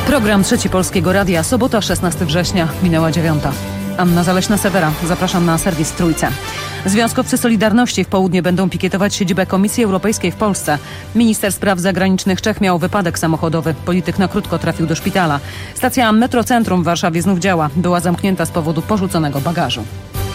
Program Trzeci Polskiego Radia, sobota 16 września, minęła 9. Anna Zaleśna-Sewera, zapraszam na serwis Trójce. Związkowcy Solidarności w południe będą pikietować siedzibę Komisji Europejskiej w Polsce. Minister spraw zagranicznych Czech miał wypadek samochodowy. Polityk na krótko trafił do szpitala. Stacja Metrocentrum w Warszawie znów działa. Była zamknięta z powodu porzuconego bagażu.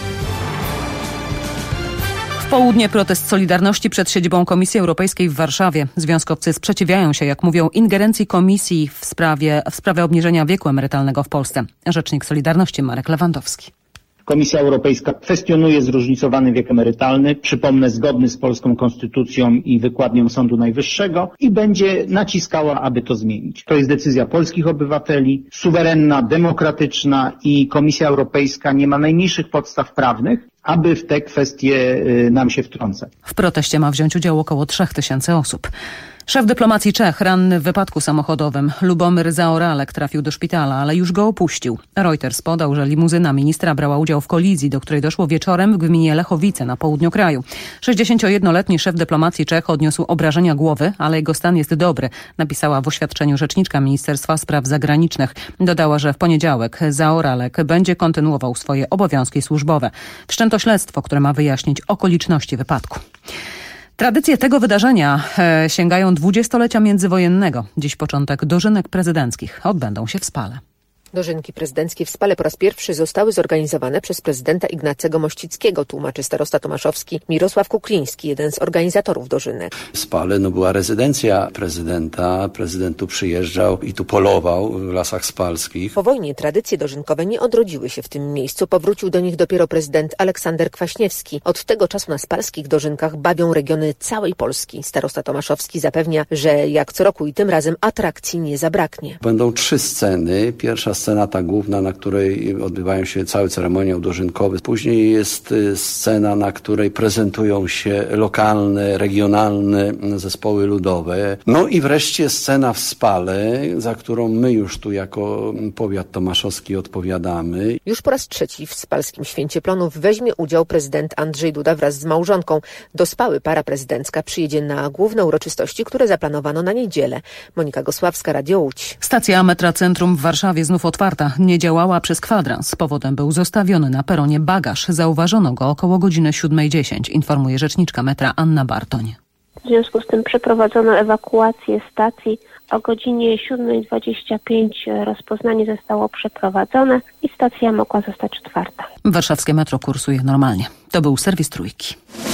W południe protest Solidarności przed siedzibą Komisji Europejskiej w Warszawie. Związkowcy sprzeciwiają się, jak mówią, ingerencji Komisji w sprawę obniżenia wieku emerytalnego w Polsce. Rzecznik Solidarności Marek Lewandowski. Komisja Europejska kwestionuje zróżnicowany wiek emerytalny, przypomnę, zgodny z polską konstytucją i wykładnią Sądu Najwyższego, i będzie naciskała, aby to zmienić. To jest decyzja polskich obywateli, suwerenna, demokratyczna, i Komisja Europejska nie ma najmniejszych podstaw prawnych, aby w te kwestie nam się wtrącać. W proteście ma wziąć udział około 3000 osób. Szef dyplomacji Czech ranny w wypadku samochodowym. Lubomyr Zaoralek trafił do szpitala, ale już go opuścił. Reuters podał, że limuzyna ministra brała udział w kolizji, do której doszło wieczorem w gminie Lechowice na południu kraju. 61-letni szef dyplomacji Czech odniósł obrażenia głowy, ale jego stan jest dobry, napisała w oświadczeniu rzeczniczka Ministerstwa Spraw Zagranicznych. Dodała, że w poniedziałek Zaoralek będzie kontynuował swoje obowiązki służbowe. Wszczęto śledztwo, które ma wyjaśnić okoliczności wypadku. Tradycje tego wydarzenia sięgają 20-lecia międzywojennego. Dziś początek dożynek prezydenckich odbędą się w Spale. Dożynki prezydenckie w Spale po raz pierwszy zostały zorganizowane przez prezydenta Ignacego Mościckiego, tłumaczy starosta tomaszowski Mirosław Kukliński, jeden z organizatorów dożynek. W Spale była rezydencja prezydenta, prezydent tu przyjeżdżał i tu polował w lasach spalskich. Po wojnie tradycje dożynkowe nie odrodziły się w tym miejscu, powrócił do nich dopiero prezydent Aleksander Kwaśniewski. Od tego czasu na spalskich dożynkach bawią regiony całej Polski. Starosta tomaszowski zapewnia, że jak co roku i tym razem atrakcji nie zabraknie. Będą 3 sceny. Pierwsza scena ta główna, na której odbywają się całe ceremoniał dożynkowy. Później jest scena, na której prezentują się lokalne, regionalne zespoły ludowe. No i wreszcie scena w Spale, za którą my już tu jako powiat tomaszowski odpowiadamy. Już po raz 3 w Spalskim Święcie Plonów weźmie udział prezydent Andrzej Duda wraz z małżonką. Do Spały para prezydencka przyjedzie na główne uroczystości, które zaplanowano na niedzielę. Monika Gosławska, Radio Łódź. Stacja Metrocentrum w Warszawie znów otwarta. Nie działała przez kwadrans. Powodem był zostawiony na peronie bagaż. Zauważono go około godziny 7:10, informuje rzeczniczka metra Anna Bartoń. W związku z tym przeprowadzono ewakuację stacji. O godzinie 7:25 rozpoznanie zostało przeprowadzone i stacja mogła zostać otwarta. Warszawskie metro kursuje normalnie. To był serwis Trójki.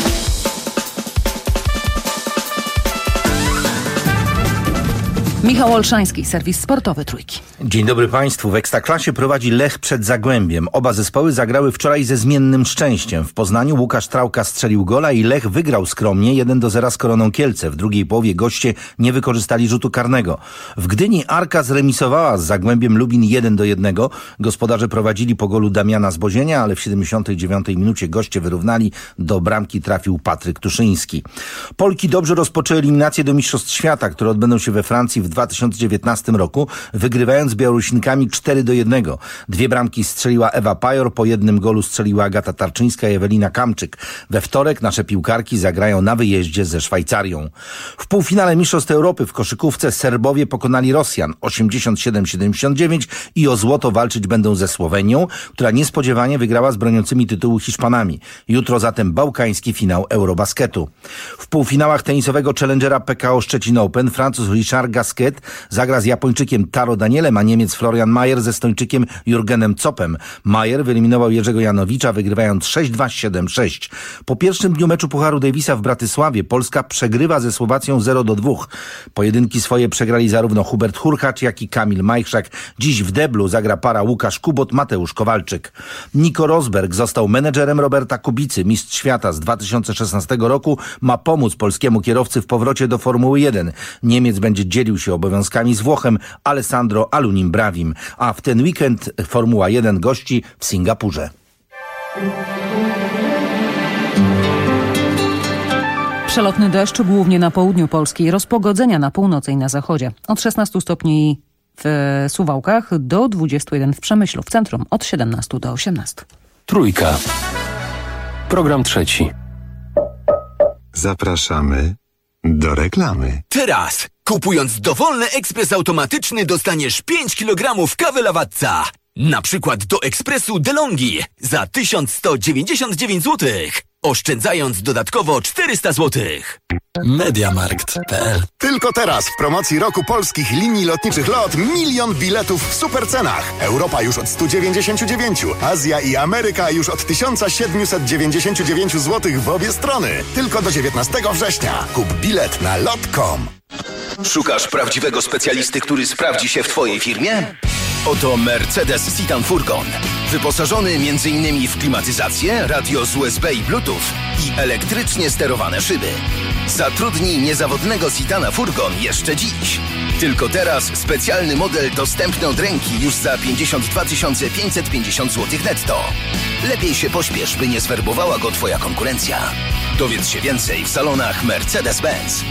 Michał Olszański, serwis sportowy Trójki. Dzień dobry Państwu. W Ekstraklasie prowadzi Lech przed Zagłębiem. Oba zespoły zagrały wczoraj ze zmiennym szczęściem. W Poznaniu Łukasz Trałka strzelił gola i Lech wygrał skromnie 1-0 z Koroną Kielce. W drugiej połowie goście nie wykorzystali rzutu karnego. W Gdyni Arka zremisowała z Zagłębiem Lubin 1-1. Gospodarze prowadzili po golu Damiana Zbozienia, ale w 79 minucie goście wyrównali. Do bramki trafił Patryk Tuszyński. Polki dobrze rozpoczęły eliminację do Mistrzostw Świata, które odbędą się we Francji w 2019 roku, wygrywając z Białorusinkami 4-1. 2 bramki strzeliła Ewa Pajor, po 1 golu strzeliła Agata Tarczyńska i Ewelina Kamczyk. We wtorek nasze piłkarki zagrają na wyjeździe ze Szwajcarią. W półfinale Mistrzostw Europy w koszykówce Serbowie pokonali Rosjan 87-79 i o złoto walczyć będą ze Słowenią, która niespodziewanie wygrała z broniącymi tytułu Hiszpanami. Jutro zatem bałkański finał Eurobasketu. W półfinałach tenisowego Challengera PKO Szczecin Open Francuz Richard Gasquet zagra z Japończykiem Taro Danielem, a Niemiec Florian Mayer ze Estończykiem Jurgenem Copem. Mayer wyeliminował Jerzego Janowicza, wygrywając 6-2, 7-6. Po pierwszym dniu meczu Pucharu Davisa w Bratysławie Polska przegrywa ze Słowacją 0-2. Pojedynki swoje przegrali zarówno Hubert Hurkacz, jak i Kamil Majchrzak. Dziś w deblu zagra para Łukasz Kubot, Mateusz Kowalczyk. Nico Rosberg został menedżerem Roberta Kubicy. Mistrz świata z 2016 roku ma pomóc polskiemu kierowcy w powrocie do Formuły 1. Niemiec będzie dzielił się obowiązkami z Włochem Alessandro Alunim Bravim, a w ten weekend Formuła 1 gości w Singapurze. Przelotny deszcz głównie na południu Polski, rozpogodzenia na północy i na zachodzie. Od 16 stopni w Suwałkach do 21 w Przemyślu, w centrum od 17 do 18. Trójka. Program trzeci. Zapraszamy do reklamy. Teraz! Kupując dowolny ekspres automatyczny dostaniesz 5 kg kawy Lavazza. Na przykład do ekspresu DeLonghi za 1199 zł. Oszczędzając dodatkowo 400 zł. Mediamarkt.pl. Tylko teraz w promocji roku polskich linii lotniczych LOT 1 000 000 biletów w supercenach. Europa już od 199, Azja i Ameryka już od 1799 zł w obie strony. Tylko do 19 września. Kup bilet na lot.com. Szukasz prawdziwego specjalisty, który sprawdzi się w Twojej firmie? Oto Mercedes Citan Furgon. Wyposażony m.in. w klimatyzację, radio z USB i Bluetooth i elektrycznie sterowane szyby. Zatrudnij niezawodnego Citana Furgon jeszcze dziś. Tylko teraz specjalny model dostępny od ręki już za 52 550 zł netto. Lepiej się pośpiesz, by nie zwerbowała go Twoja konkurencja. Dowiedz się więcej w salonach Mercedes-Benz.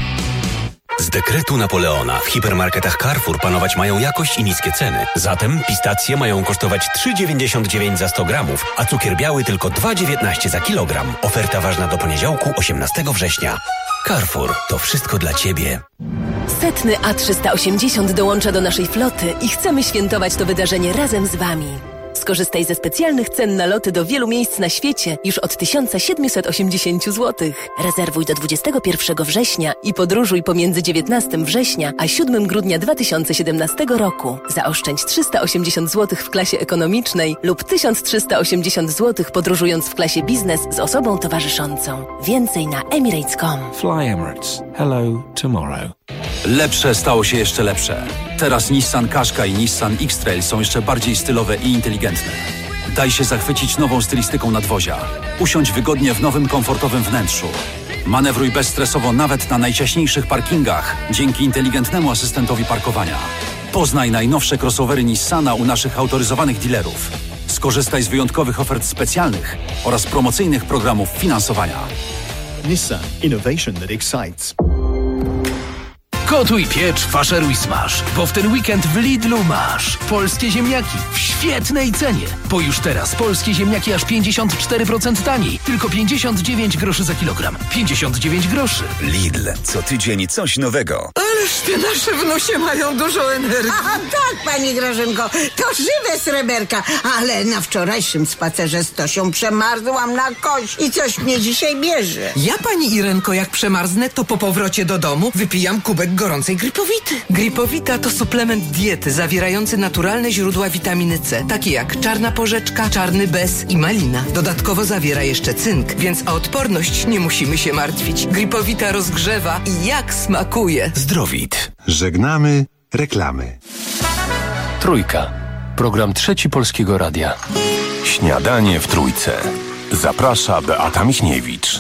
Z dekretu Napoleona w hipermarketach Carrefour panować mają jakość i niskie ceny. Zatem pistacje mają kosztować 3,99 za 100 gramów, a cukier biały tylko 2,19 za kilogram. Oferta ważna do poniedziałku 18 września. Carrefour, to wszystko dla Ciebie. Setny A380 dołącza do naszej floty i chcemy świętować to wydarzenie razem z Wami. Skorzystaj ze specjalnych cen na loty do wielu miejsc na świecie już od 1780 zł. Rezerwuj do 21 września i podróżuj pomiędzy 19 września a 7 grudnia 2017 roku. Zaoszczędź 380 zł w klasie ekonomicznej lub 1380 zł podróżując w klasie biznes z osobą towarzyszącą. Więcej na emirates.com. Fly Emirates. Hello tomorrow. Lepsze stało się jeszcze lepsze. Teraz Nissan Qashqai i Nissan X-Trail są jeszcze bardziej stylowe i inteligentne. Daj się zachwycić nową stylistyką nadwozia. Usiądź wygodnie w nowym, komfortowym wnętrzu. Manewruj bezstresowo nawet na najciaśniejszych parkingach dzięki inteligentnemu asystentowi parkowania. Poznaj najnowsze crossovery Nissana u naszych autoryzowanych dealerów. Skorzystaj z wyjątkowych ofert specjalnych oraz promocyjnych programów finansowania. Nissan. Innovation that excites. Gotuj, piecz, faszeruj, smaż, bo w ten weekend w Lidlu masz polskie ziemniaki w świetnej cenie. Bo już teraz polskie ziemniaki aż 54% taniej. Tylko 59 groszy za kilogram. 59 groszy. Lidl. Co tydzień coś nowego. Ależ te nasze wnusie mają dużo energii. A tak, pani Grażynko, to żywe sreberka. Ale na wczorajszym spacerze z Tosią przemarzłam na kość i coś mnie dzisiaj bierze. Ja, pani Irenko, jak przemarzę, to po powrocie do domu wypijam kubek gorącej Gripowity. Gripowita to suplement diety zawierający naturalne źródła witaminy C, takie jak czarna porzeczka, czarny bez i malina. Dodatkowo zawiera jeszcze cynk, więc o odporność nie musimy się martwić. Gripowita rozgrzewa i jak smakuje. Zdrowit. Żegnamy reklamy. Trójka. Program Trzeci Polskiego Radia. Śniadanie w Trójce. Zaprasza Beata Michniewicz.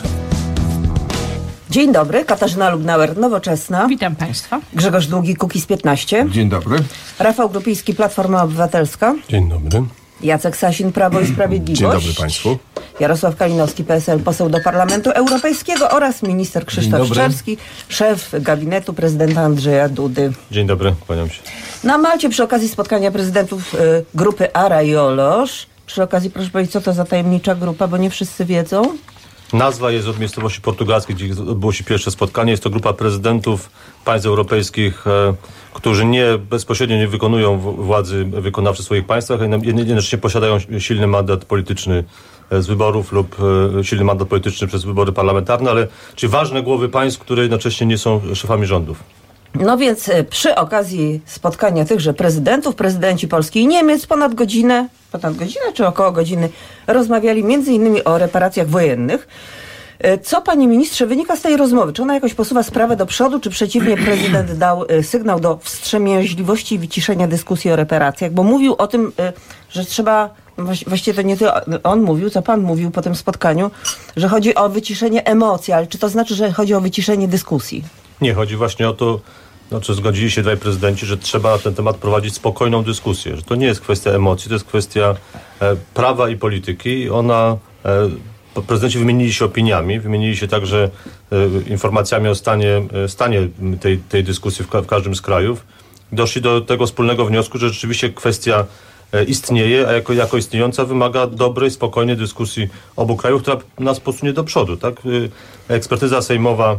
Dzień dobry, Katarzyna Lubnauer, Nowoczesna. Witam Państwa. Grzegorz Długi, Kukiz15. Dzień dobry. Rafał Grupiński, Platforma Obywatelska. Dzień dobry. Jacek Sasin, Prawo i Sprawiedliwość. Dzień dobry Państwu. Jarosław Kalinowski, PSL, poseł do Parlamentu Europejskiego oraz minister Krzysztof Szczerski, szef gabinetu prezydenta Andrzeja Dudy. Dzień dobry, kłaniam się. Na Malcie przy okazji spotkania prezydentów grupy Ara i Olosz. Przy okazji, proszę powiedzieć, co to za tajemnicza grupa, bo nie wszyscy wiedzą. Nazwa jest od miejscowości portugalskiej, gdzie odbyło się pierwsze spotkanie. Jest to grupa prezydentów państw europejskich, którzy bezpośrednio nie wykonują władzy wykonawczej w swoich państwach, a jednocześnie posiadają silny mandat polityczny z wyborów lub silny mandat polityczny przez wybory parlamentarne, czyli ważne głowy państw, które jednocześnie nie są szefami rządów. No więc przy okazji spotkania tychże prezydentów, prezydenci Polski i Niemiec ponad godzinę czy około godziny rozmawiali m.in. o reparacjach wojennych. Co, panie ministrze, wynika z tej rozmowy? Czy ona jakoś posuwa sprawę do przodu, czy przeciwnie prezydent dał sygnał do wstrzemięźliwości i wyciszenia dyskusji o reparacjach? Bo mówił o tym, że trzeba, właściwie to nie on mówił, co pan mówił po tym spotkaniu, że chodzi o wyciszenie emocji, ale czy to znaczy, że chodzi o wyciszenie dyskusji? Nie, chodzi właśnie o to, zgodzili się dwaj prezydenci, że trzeba na ten temat prowadzić spokojną dyskusję, że to nie jest kwestia emocji, to jest kwestia prawa i polityki. Prezydenci wymienili się opiniami, wymienili się także informacjami o stanie tej dyskusji w każdym z krajów. Doszli do tego wspólnego wniosku, że rzeczywiście kwestia istnieje, a jako istniejąca wymaga dobrej, spokojnej dyskusji obu krajów, która nas posunie do przodu. Tak? Ekspertyza sejmowa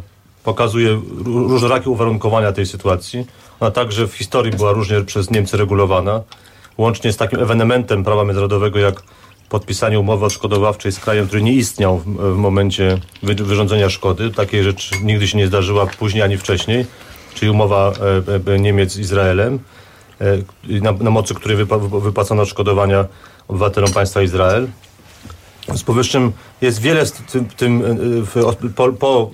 pokazuje różnorakie uwarunkowania tej sytuacji. Ona także w historii była różnie przez Niemcy regulowana, łącznie z takim ewenementem prawa międzynarodowego jak podpisanie umowy odszkodowawczej z krajem, który nie istniał w momencie wyrządzenia szkody. Takiej rzeczy nigdy się nie zdarzyła później ani wcześniej, czyli umowa Niemiec z Izraelem, na mocy której wypłacono odszkodowania obywatelom państwa Izrael. Z powyższym jest wiele, po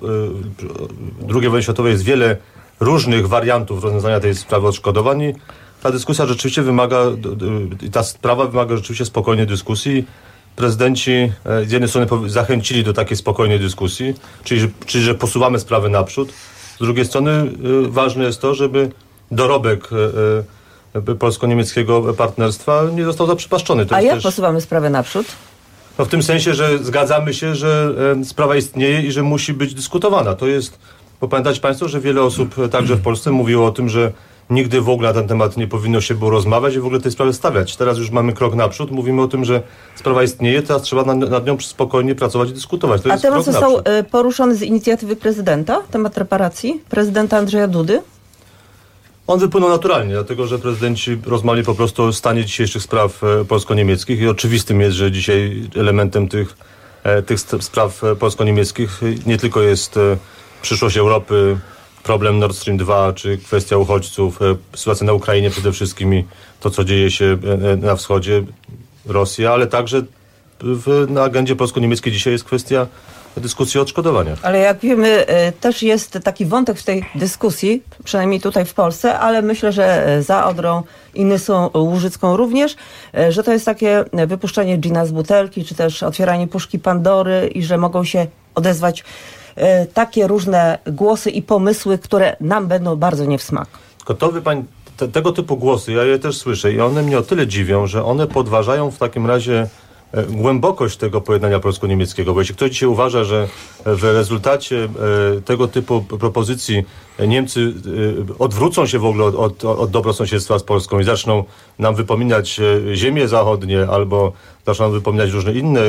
II wojnie światowej jest wiele różnych wariantów rozwiązania tej sprawy odszkodowań. Ta dyskusja rzeczywiście ta sprawa wymaga rzeczywiście spokojnej dyskusji. Prezydenci z jednej strony zachęcili do takiej spokojnej dyskusji, czyli że posuwamy sprawę naprzód. Z drugiej strony ważne jest to, żeby dorobek polsko-niemieckiego partnerstwa nie został zaprzepaszczony. A jak posuwamy sprawę naprzód? No w tym sensie, że zgadzamy się, że sprawa istnieje i że musi być dyskutowana. To jest, bo pamiętajcie Państwo, że wiele osób także w Polsce mówiło o tym, że nigdy w ogóle na ten temat nie powinno się było rozmawiać i w ogóle tej sprawy stawiać. Teraz już mamy krok naprzód, mówimy o tym, że sprawa istnieje, teraz trzeba nad nią spokojnie pracować i dyskutować. To A jest temat krok został naprzód. poruszony z inicjatywy prezydenta, temat reparacji, prezydenta Andrzeja Dudy? On wypłynął naturalnie, dlatego że prezydenci rozmawiali po prostu o stanie dzisiejszych spraw polsko-niemieckich i oczywistym jest, że dzisiaj elementem tych spraw polsko-niemieckich nie tylko jest przyszłość Europy, problem Nord Stream 2, czy kwestia uchodźców, sytuacja na Ukrainie przede wszystkim i to, co dzieje się na wschodzie Rosji, ale także na agendzie polsko-niemieckiej dzisiaj jest kwestia dyskusji o odszkodowaniach. Ale jak wiemy, też jest taki wątek w tej dyskusji, przynajmniej tutaj w Polsce, ale myślę, że za Odrą i Nysą Łużycką również, że to jest takie wypuszczenie dżina z butelki, czy też otwieranie puszki Pandory i że mogą się odezwać takie różne głosy i pomysły, które nam będą bardzo nie w smak. Tylko to, wie pani, tego typu głosy, ja je też słyszę i one mnie o tyle dziwią, że one podważają w takim razie głębokość tego pojednania polsko-niemieckiego, bo jeśli ktoś dzisiaj uważa, że w rezultacie tego typu propozycji Niemcy odwrócą się w ogóle od dobrosąsiedztwa z Polską i zaczną nam wypominać ziemie zachodnie albo zaczną nam wypominać różne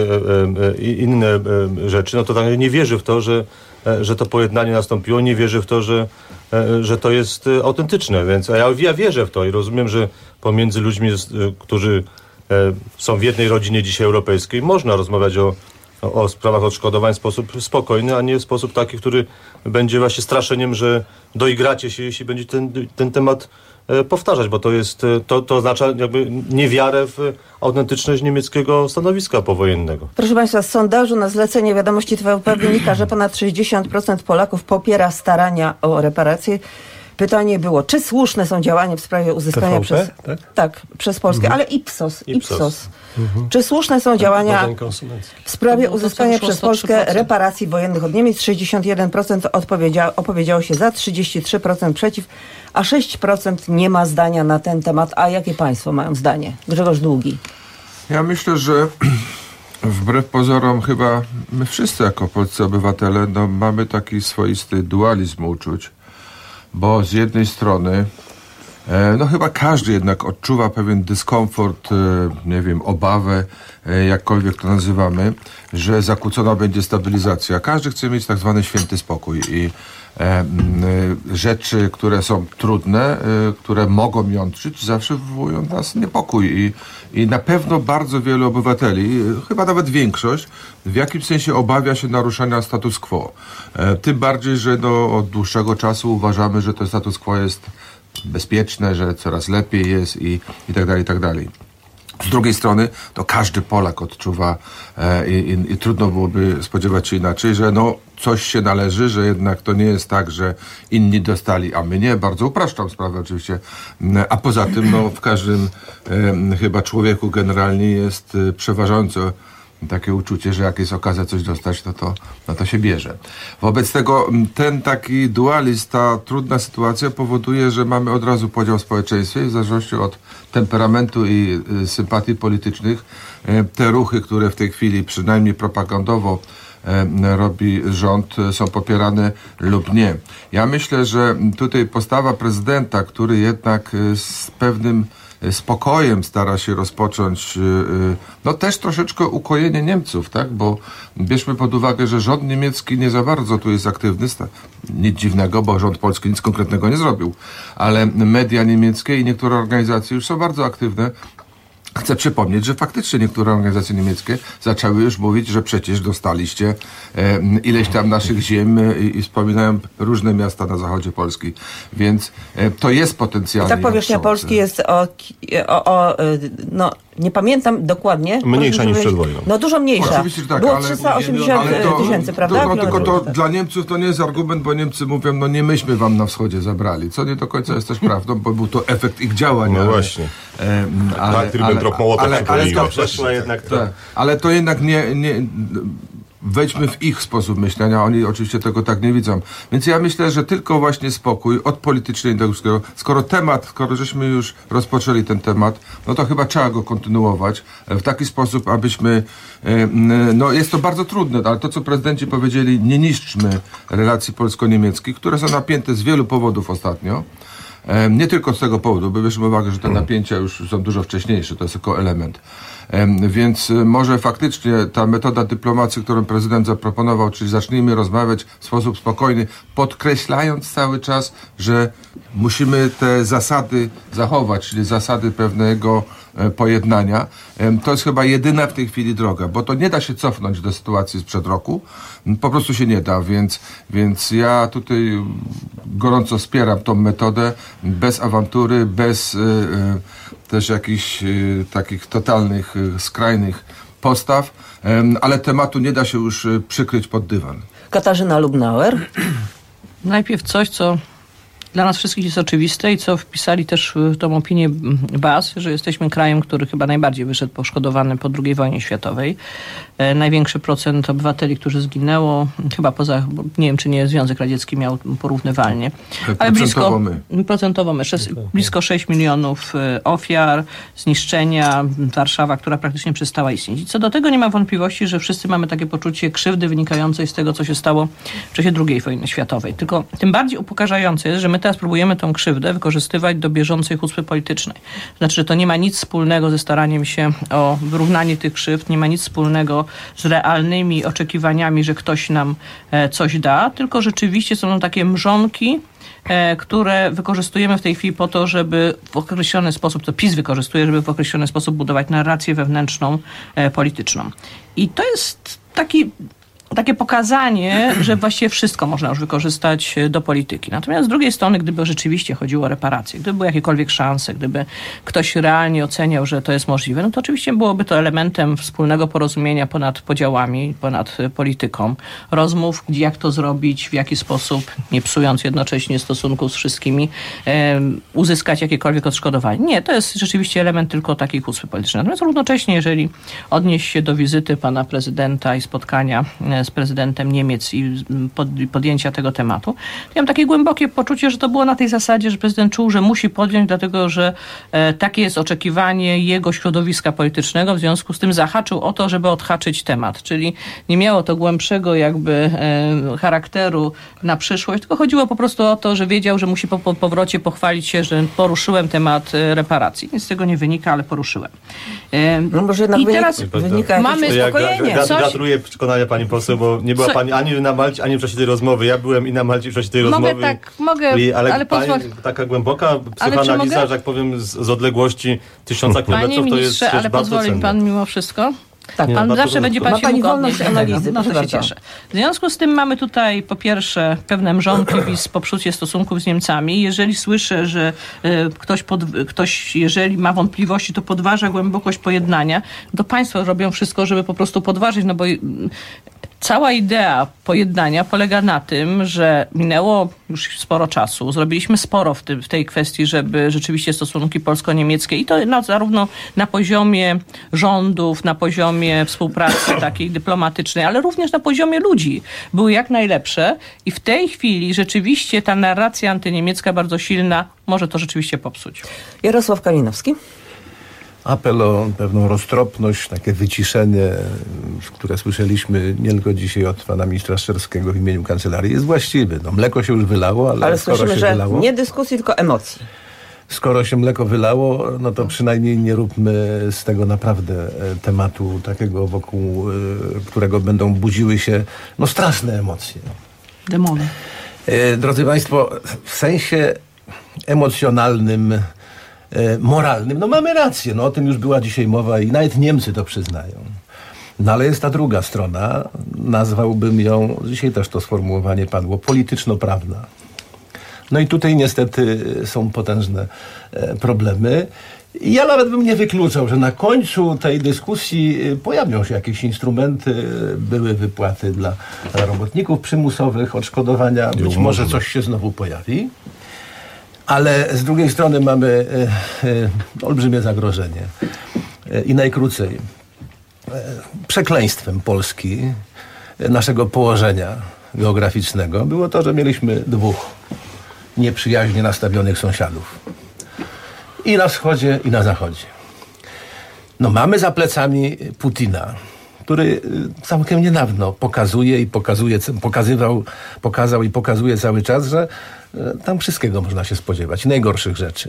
inne rzeczy, no to tak nie wierzy w to, że to pojednanie nastąpiło, nie wierzy w to, że to jest autentyczne. Więc ja wierzę w to i rozumiem, że pomiędzy ludźmi, którzy są w jednej rodzinie dzisiaj europejskiej, można rozmawiać o sprawach odszkodowań w sposób spokojny, a nie w sposób taki, który będzie właśnie straszeniem, że doigracie się, jeśli będzie ten temat powtarzać, bo to oznacza jakby niewiarę w autentyczność niemieckiego stanowiska powojennego. Proszę Państwa, z sondażu na zlecenie Wiadomości TVP wynika, że ponad 60% Polaków popiera starania o reparacje. Pytanie było, czy słuszne są działania w sprawie uzyskania przez Polskę, ale Ipsos. Czy słuszne są działania w sprawie uzyskania przez Polskę reparacji wojennych od Niemiec? 61% opowiedziało się za, 33% przeciw, a 6% nie ma zdania na ten temat. A jakie państwo mają zdanie? Grzegorz Długi. Ja myślę, że wbrew pozorom chyba my wszyscy jako polscy obywatele mamy taki swoisty dualizm uczuć. Bo z jednej strony, chyba każdy jednak odczuwa pewien dyskomfort, nie wiem, obawę, jakkolwiek to nazywamy, że zakłócona będzie stabilizacja. Każdy chce mieć tak zwany święty spokój i rzeczy, które są trudne, które mogą jątrzyć, zawsze wywołują w nas niepokój i na pewno bardzo wielu obywateli, chyba nawet większość, w jakimś sensie obawia się naruszania status quo. Tym bardziej, że od dłuższego czasu uważamy, że to status quo jest bezpieczne, że coraz lepiej jest i tak dalej, i tak dalej. Z drugiej strony to każdy Polak odczuwa i trudno byłoby spodziewać się inaczej, że coś się należy, że jednak to nie jest tak, że inni dostali, a my nie. Bardzo upraszczam sprawę oczywiście. A poza tym w każdym chyba człowieku generalnie jest przeważająco takie uczucie, że jak jest okazja coś dostać, to się bierze. Wobec tego ten taki dualizm, ta trudna sytuacja powoduje, że mamy od razu podział w społeczeństwie i w zależności od temperamentu i sympatii politycznych te ruchy, które w tej chwili przynajmniej propagandowo robi rząd, są popierane lub nie. Ja myślę, że tutaj postawa prezydenta, który jednak z pewnym spokojem stara się rozpocząć no też troszeczkę ukojenie Niemców, tak? Bo bierzmy pod uwagę, że rząd niemiecki nie za bardzo tu jest aktywny. Nic dziwnego, bo rząd polski nic konkretnego nie zrobił. Ale media niemieckie i niektóre organizacje już są bardzo aktywne. Chcę przypomnieć, że faktycznie niektóre organizacje niemieckie zaczęły już mówić, że przecież dostaliście ileś tam naszych ziem i wspominają różne miasta na zachodzie Polski. Więc to jest potencjalnie. I tak powierzchnia Polski jest no nie pamiętam dokładnie. Mniejsza niż przed wojną. No dużo mniejsza. Oczywiście, że tak, było 380 tysięcy, prawda? Tylko to dla Niemców to nie jest argument, bo Niemcy mówią, no nie myśmy wam na wschodzie zabrali. Co nie do końca jest też prawdą, bo był to efekt ich działań. No właśnie. Ale to jednak nie wejdźmy w ich sposób myślenia, oni oczywiście tego tak nie widzą. Więc ja myślę, że tylko właśnie spokój od politycznej do ludzkiego. Skoro żeśmy już rozpoczęli ten temat, no to chyba trzeba go kontynuować w taki sposób, abyśmy, no jest to bardzo trudne, ale to, co prezydenci powiedzieli, nie niszczmy relacji polsko-niemieckich, które są napięte z wielu powodów ostatnio. Nie tylko z tego powodu, bo bierzmy uwagę, że te napięcia już są dużo wcześniejsze, to jest tylko element. Więc może faktycznie ta metoda dyplomacji, którą prezydent zaproponował, czyli zacznijmy rozmawiać w sposób spokojny, podkreślając cały czas, że musimy te zasady zachować, czyli zasady pewnego pojednania. To jest chyba jedyna w tej chwili droga, bo to nie da się cofnąć do sytuacji sprzed roku. Po prostu się nie da, więc ja tutaj gorąco wspieram tą metodę bez awantury, bez też jakichś takich totalnych, skrajnych postaw, ale tematu nie da się już przykryć pod dywan. Katarzyna Lubnauer. Najpierw coś, co dla nas wszystkich jest oczywiste i co wpisali też w tą opinię BAS, że jesteśmy krajem, który chyba najbardziej wyszedł poszkodowany po II wojnie światowej. Największy procent obywateli, którzy zginęło, chyba poza, nie wiem, czy nie Związek Radziecki miał porównywalnie, ale procentowo my, blisko 6 milionów ofiar, zniszczenia, Warszawa, która praktycznie przestała istnieć. I co do tego nie ma wątpliwości, że wszyscy mamy takie poczucie krzywdy wynikającej z tego, co się stało w czasie II wojny światowej. Tylko tym bardziej upokarzające jest, że my teraz próbujemy tą krzywdę wykorzystywać do bieżącej hucpy politycznej. Znaczy, że to nie ma nic wspólnego ze staraniem się o wyrównanie tych krzywd, nie ma nic wspólnego z realnymi oczekiwaniami, że ktoś nam coś da, tylko rzeczywiście są takie mrzonki, które wykorzystujemy w tej chwili po to, żeby w określony sposób, to PiS wykorzystuje, żeby w określony sposób budować narrację wewnętrzną, polityczną. I to jest takie pokazanie, że właściwie wszystko można już wykorzystać do polityki. Natomiast z drugiej strony, gdyby rzeczywiście chodziło o reparacje, gdyby były jakiekolwiek szanse, gdyby ktoś realnie oceniał, że to jest możliwe, no to oczywiście byłoby to elementem wspólnego porozumienia ponad podziałami, ponad polityką, rozmów, jak to zrobić, w jaki sposób, nie psując jednocześnie stosunków z wszystkimi, uzyskać jakiekolwiek odszkodowanie. Nie, to jest rzeczywiście element tylko takiej hucpy politycznej. Natomiast równocześnie, jeżeli odnieść się do wizyty pana prezydenta i spotkania z prezydentem Niemiec i podjęcia tego tematu, to ja mam takie głębokie poczucie, że to było na tej zasadzie, że prezydent czuł, że musi podjąć, dlatego że takie jest oczekiwanie jego środowiska politycznego, w związku z tym zahaczył o to, żeby odhaczyć temat. Czyli nie miało to głębszego jakby charakteru na przyszłość, tylko chodziło po prostu o to, że wiedział, że musi po powrocie pochwalić się, że poruszyłem temat reparacji. Nic z tego nie wynika, ale poruszyłem. No może jednak i teraz wynika mamy spokojnie. Gratuluję przekonania pani poseł, bo nie była pani ani na Malcie, ani w czasie tej rozmowy. Ja byłem i na Malcie w czasie tej rozmowy. Mogę, ale pani, taka głęboka psychoanaliza, że tak powiem, z odległości 1000 kilometrów, to jest ale bardzo pozwoli pan mimo wszystko? Tak, pan zawsze będzie pan się mógł odnieść analizy. No to się cieszę. W związku z tym mamy tutaj po pierwsze pewne mrzonki w popsucie stosunków z Niemcami. Jeżeli słyszę, że ktoś jeżeli ma wątpliwości, to podważa głębokość pojednania, to państwo robią wszystko, żeby po prostu podważyć, no bo cała idea pojednania polega na tym, że minęło już sporo czasu. Zrobiliśmy sporo w tej kwestii, żeby rzeczywiście stosunki polsko-niemieckie i to zarówno na poziomie rządów, na poziomie współpracy takiej dyplomatycznej, ale również na poziomie ludzi były jak najlepsze i w tej chwili rzeczywiście ta narracja antyniemiecka bardzo silna może to rzeczywiście popsuć. Jarosław Kalinowski. apel o pewną roztropność, takie wyciszenie, które słyszeliśmy nie tylko dzisiaj od pana ministra Szczerskiego w imieniu kancelarii, jest właściwy. No, mleko się już wylało, ale skoro słyszymy, się że wylało, nie dyskusji, tylko emocji. Skoro się mleko wylało, no to przynajmniej nie róbmy z tego naprawdę tematu takiego, wokół którego będą budziły się straszne emocje. Demony. Drodzy Państwo, w sensie emocjonalnym, moralnym, mamy rację. O tym już była dzisiaj mowa i nawet Niemcy to przyznają. Ale jest ta druga strona, nazwałbym ją, dzisiaj też to sformułowanie padło, polityczno-prawna. I tutaj niestety są potężne problemy. Ja nawet bym nie wykluczał, że na końcu tej dyskusji pojawią się jakieś instrumenty, były wypłaty dla robotników przymusowych, odszkodowania, być może coś się znowu pojawi. Ale z drugiej strony mamy olbrzymie zagrożenie. I najkrócej, przekleństwem Polski, naszego położenia geograficznego, było to, że mieliśmy dwóch nieprzyjaźnie nastawionych sąsiadów. I na wschodzie, i na zachodzie. Mamy za plecami Putina, który całkiem niedawno pokazał i pokazuje cały czas, że tam wszystkiego można się spodziewać, najgorszych rzeczy.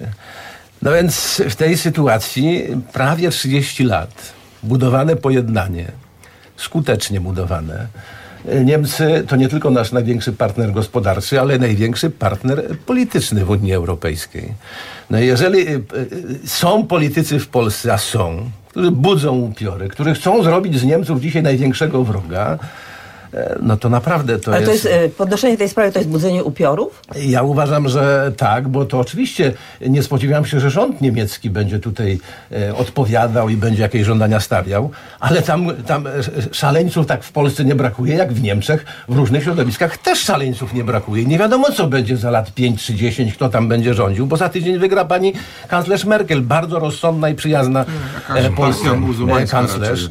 Więc w tej sytuacji prawie 30 lat budowane pojednanie, skutecznie budowane. Niemcy to nie tylko nasz największy partner gospodarczy, ale największy partner polityczny w Unii Europejskiej. Jeżeli są politycy w Polsce, a są, którzy budzą upiory, którzy chcą zrobić z Niemców dzisiaj największego wroga, to naprawdę to jest... Ale to jest podnoszenie tej sprawy, to jest budzenie upiorów? Ja uważam, że tak, bo to oczywiście nie spodziewałem się, że rząd niemiecki będzie tutaj odpowiadał i będzie jakieś żądania stawiał, ale tam szaleńców tak w Polsce nie brakuje, jak w Niemczech, w różnych środowiskach też szaleńców nie brakuje. Nie wiadomo, co będzie za lat 5 czy 10, kto tam będzie rządził, bo za tydzień wygra pani kanclerz Merkel, bardzo rozsądna i przyjazna polska kanclerz.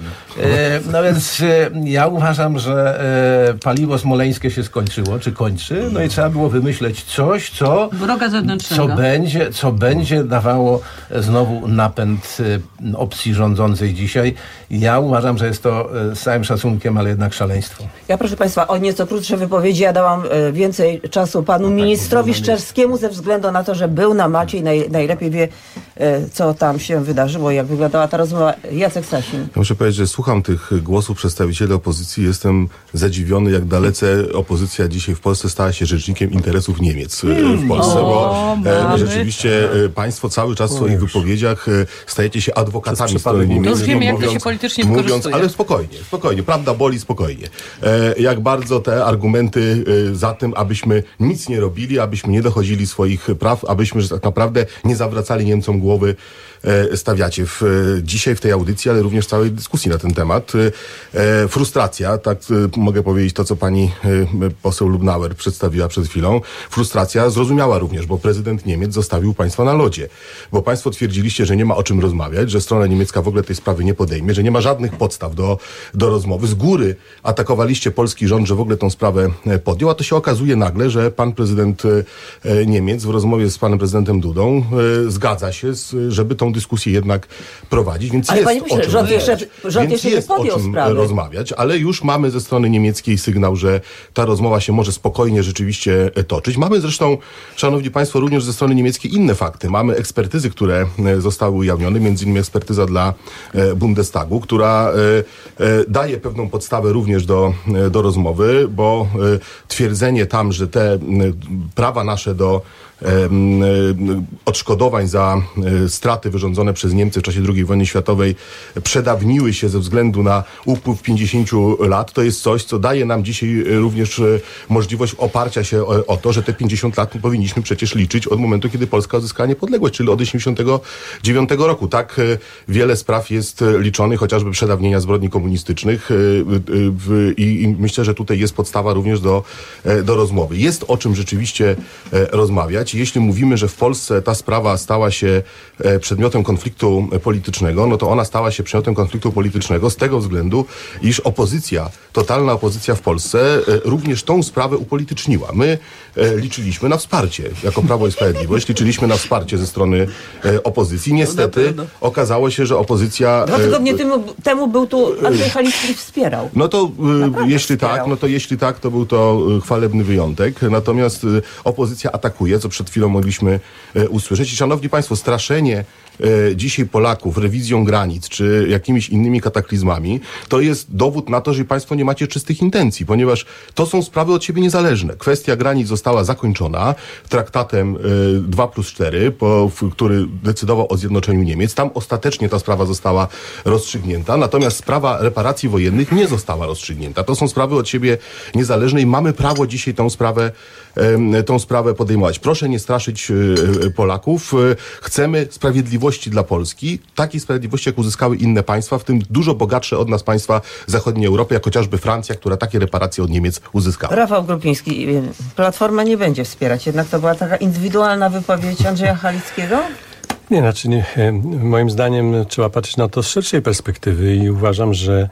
Więc ja uważam, że paliwo smoleńskie się skończyło, czy kończy, i trzeba było wymyśleć coś, wroga zewnętrznego. Co będzie dawało znowu napęd opcji rządzącej dzisiaj. Ja uważam, że jest to z całym szacunkiem, ale jednak szaleństwo. Ja, proszę Państwa, o nieco krótsze wypowiedzi. Ja dałam więcej czasu panu ministrowi Szczerskiemu ze względu na to, że był na macie i najlepiej wie, co tam się wydarzyło, jak wyglądała ta rozmowa. Jacek Sasin. Ja muszę powiedzieć, że słucham tych głosów przedstawicieli opozycji, jestem zadziwiony, jak dalece opozycja dzisiaj w Polsce stała się rzecznikiem interesów Niemiec w Polsce, bo rzeczywiście państwo cały czas w swoich wypowiedziach stajecie się adwokatami strony niemieckiej. Już wiemy, jak to się politycznie wykorzystuje. Ale spokojnie, prawda boli, spokojnie. Jak bardzo te argumenty za tym, abyśmy nic nie robili, abyśmy nie dochodzili swoich praw, abyśmy że tak naprawdę nie zawracali Niemcom głowy, stawiacie dzisiaj w tej audycji, ale również w całej dyskusji na ten temat. Frustracja, tak mogę powiedzieć to, co pani poseł Lubnauer przedstawiła przed chwilą. Frustracja zrozumiała również, bo prezydent Niemiec zostawił państwa na lodzie. Bo państwo twierdziliście, że nie ma o czym rozmawiać, że strona niemiecka w ogóle tej sprawy nie podejmie, że nie ma żadnych podstaw do rozmowy. Z góry atakowaliście polski rząd, że w ogóle tą sprawę podjął, a to się okazuje nagle, że pan prezydent Niemiec w rozmowie z panem prezydentem Dudą zgadza się, żeby tą dyskusję jednak prowadzić, więc ale jest o czym rząd jeszcze nie podjął sprawy. Rozmawiać, ale już mamy ze strony niemieckiej sygnał, że ta rozmowa się może spokojnie rzeczywiście toczyć. Mamy zresztą, szanowni państwo, również ze strony niemieckiej inne fakty. Mamy ekspertyzy, które zostały ujawnione, między innymi ekspertyza dla Bundestagu, która daje pewną podstawę również do rozmowy, bo twierdzenie tam, że te prawa nasze do odszkodowań za straty wyrządzone przez Niemcy w czasie II wojny światowej przedawniły się ze względu na upływ 50 lat. To jest coś, co daje nam dzisiaj również możliwość oparcia się o to, że te 50 lat powinniśmy przecież liczyć od momentu, kiedy Polska odzyskała niepodległość, czyli od 1989 roku. Tak wiele spraw jest liczonych, chociażby przedawnienia zbrodni komunistycznych i myślę, że tutaj jest podstawa również do rozmowy. Jest o czym rzeczywiście rozmawiać. rozmawiać. Jeśli mówimy, że w Polsce ta sprawa stała się przedmiotem konfliktu politycznego, no to ona stała się przedmiotem konfliktu politycznego z tego względu, iż opozycja, totalna opozycja w Polsce również tą sprawę upolityczniła. My liczyliśmy na wsparcie jako Prawo i Sprawiedliwość, liczyliśmy na wsparcie ze strony opozycji. Niestety okazało się, że opozycja... 2 tygodnie temu był tu Andrzej Halicki wspierał. No to jeśli tak, to był to chwalebny wyjątek. Natomiast opozycja atakuje, co przed chwilą mogliśmy usłyszeć. I szanowni państwo, straszenie dzisiaj Polaków rewizją granic czy jakimiś innymi kataklizmami, to jest dowód na to, że państwo nie macie czystych intencji, ponieważ to są sprawy od siebie niezależne. Kwestia granic została zakończona traktatem 2+4, który decydował o zjednoczeniu Niemiec. Tam ostatecznie ta sprawa została rozstrzygnięta, natomiast sprawa reparacji wojennych nie została rozstrzygnięta. To są sprawy od siebie niezależne i mamy prawo dzisiaj tą sprawę podejmować. Proszę nie straszyć Polaków. Chcemy sprawiedliwości dla Polski, takiej sprawiedliwości, jak uzyskały inne państwa, w tym dużo bogatsze od nas państwa zachodniej Europy, jak chociażby Francja, która takie reparacje od Niemiec uzyskała. Rafał Grupiński, Platforma nie będzie wspierać. Jednak to była taka indywidualna wypowiedź Andrzeja Halickiego? Nie, moim zdaniem trzeba patrzeć na to z szerszej perspektywy i uważam, że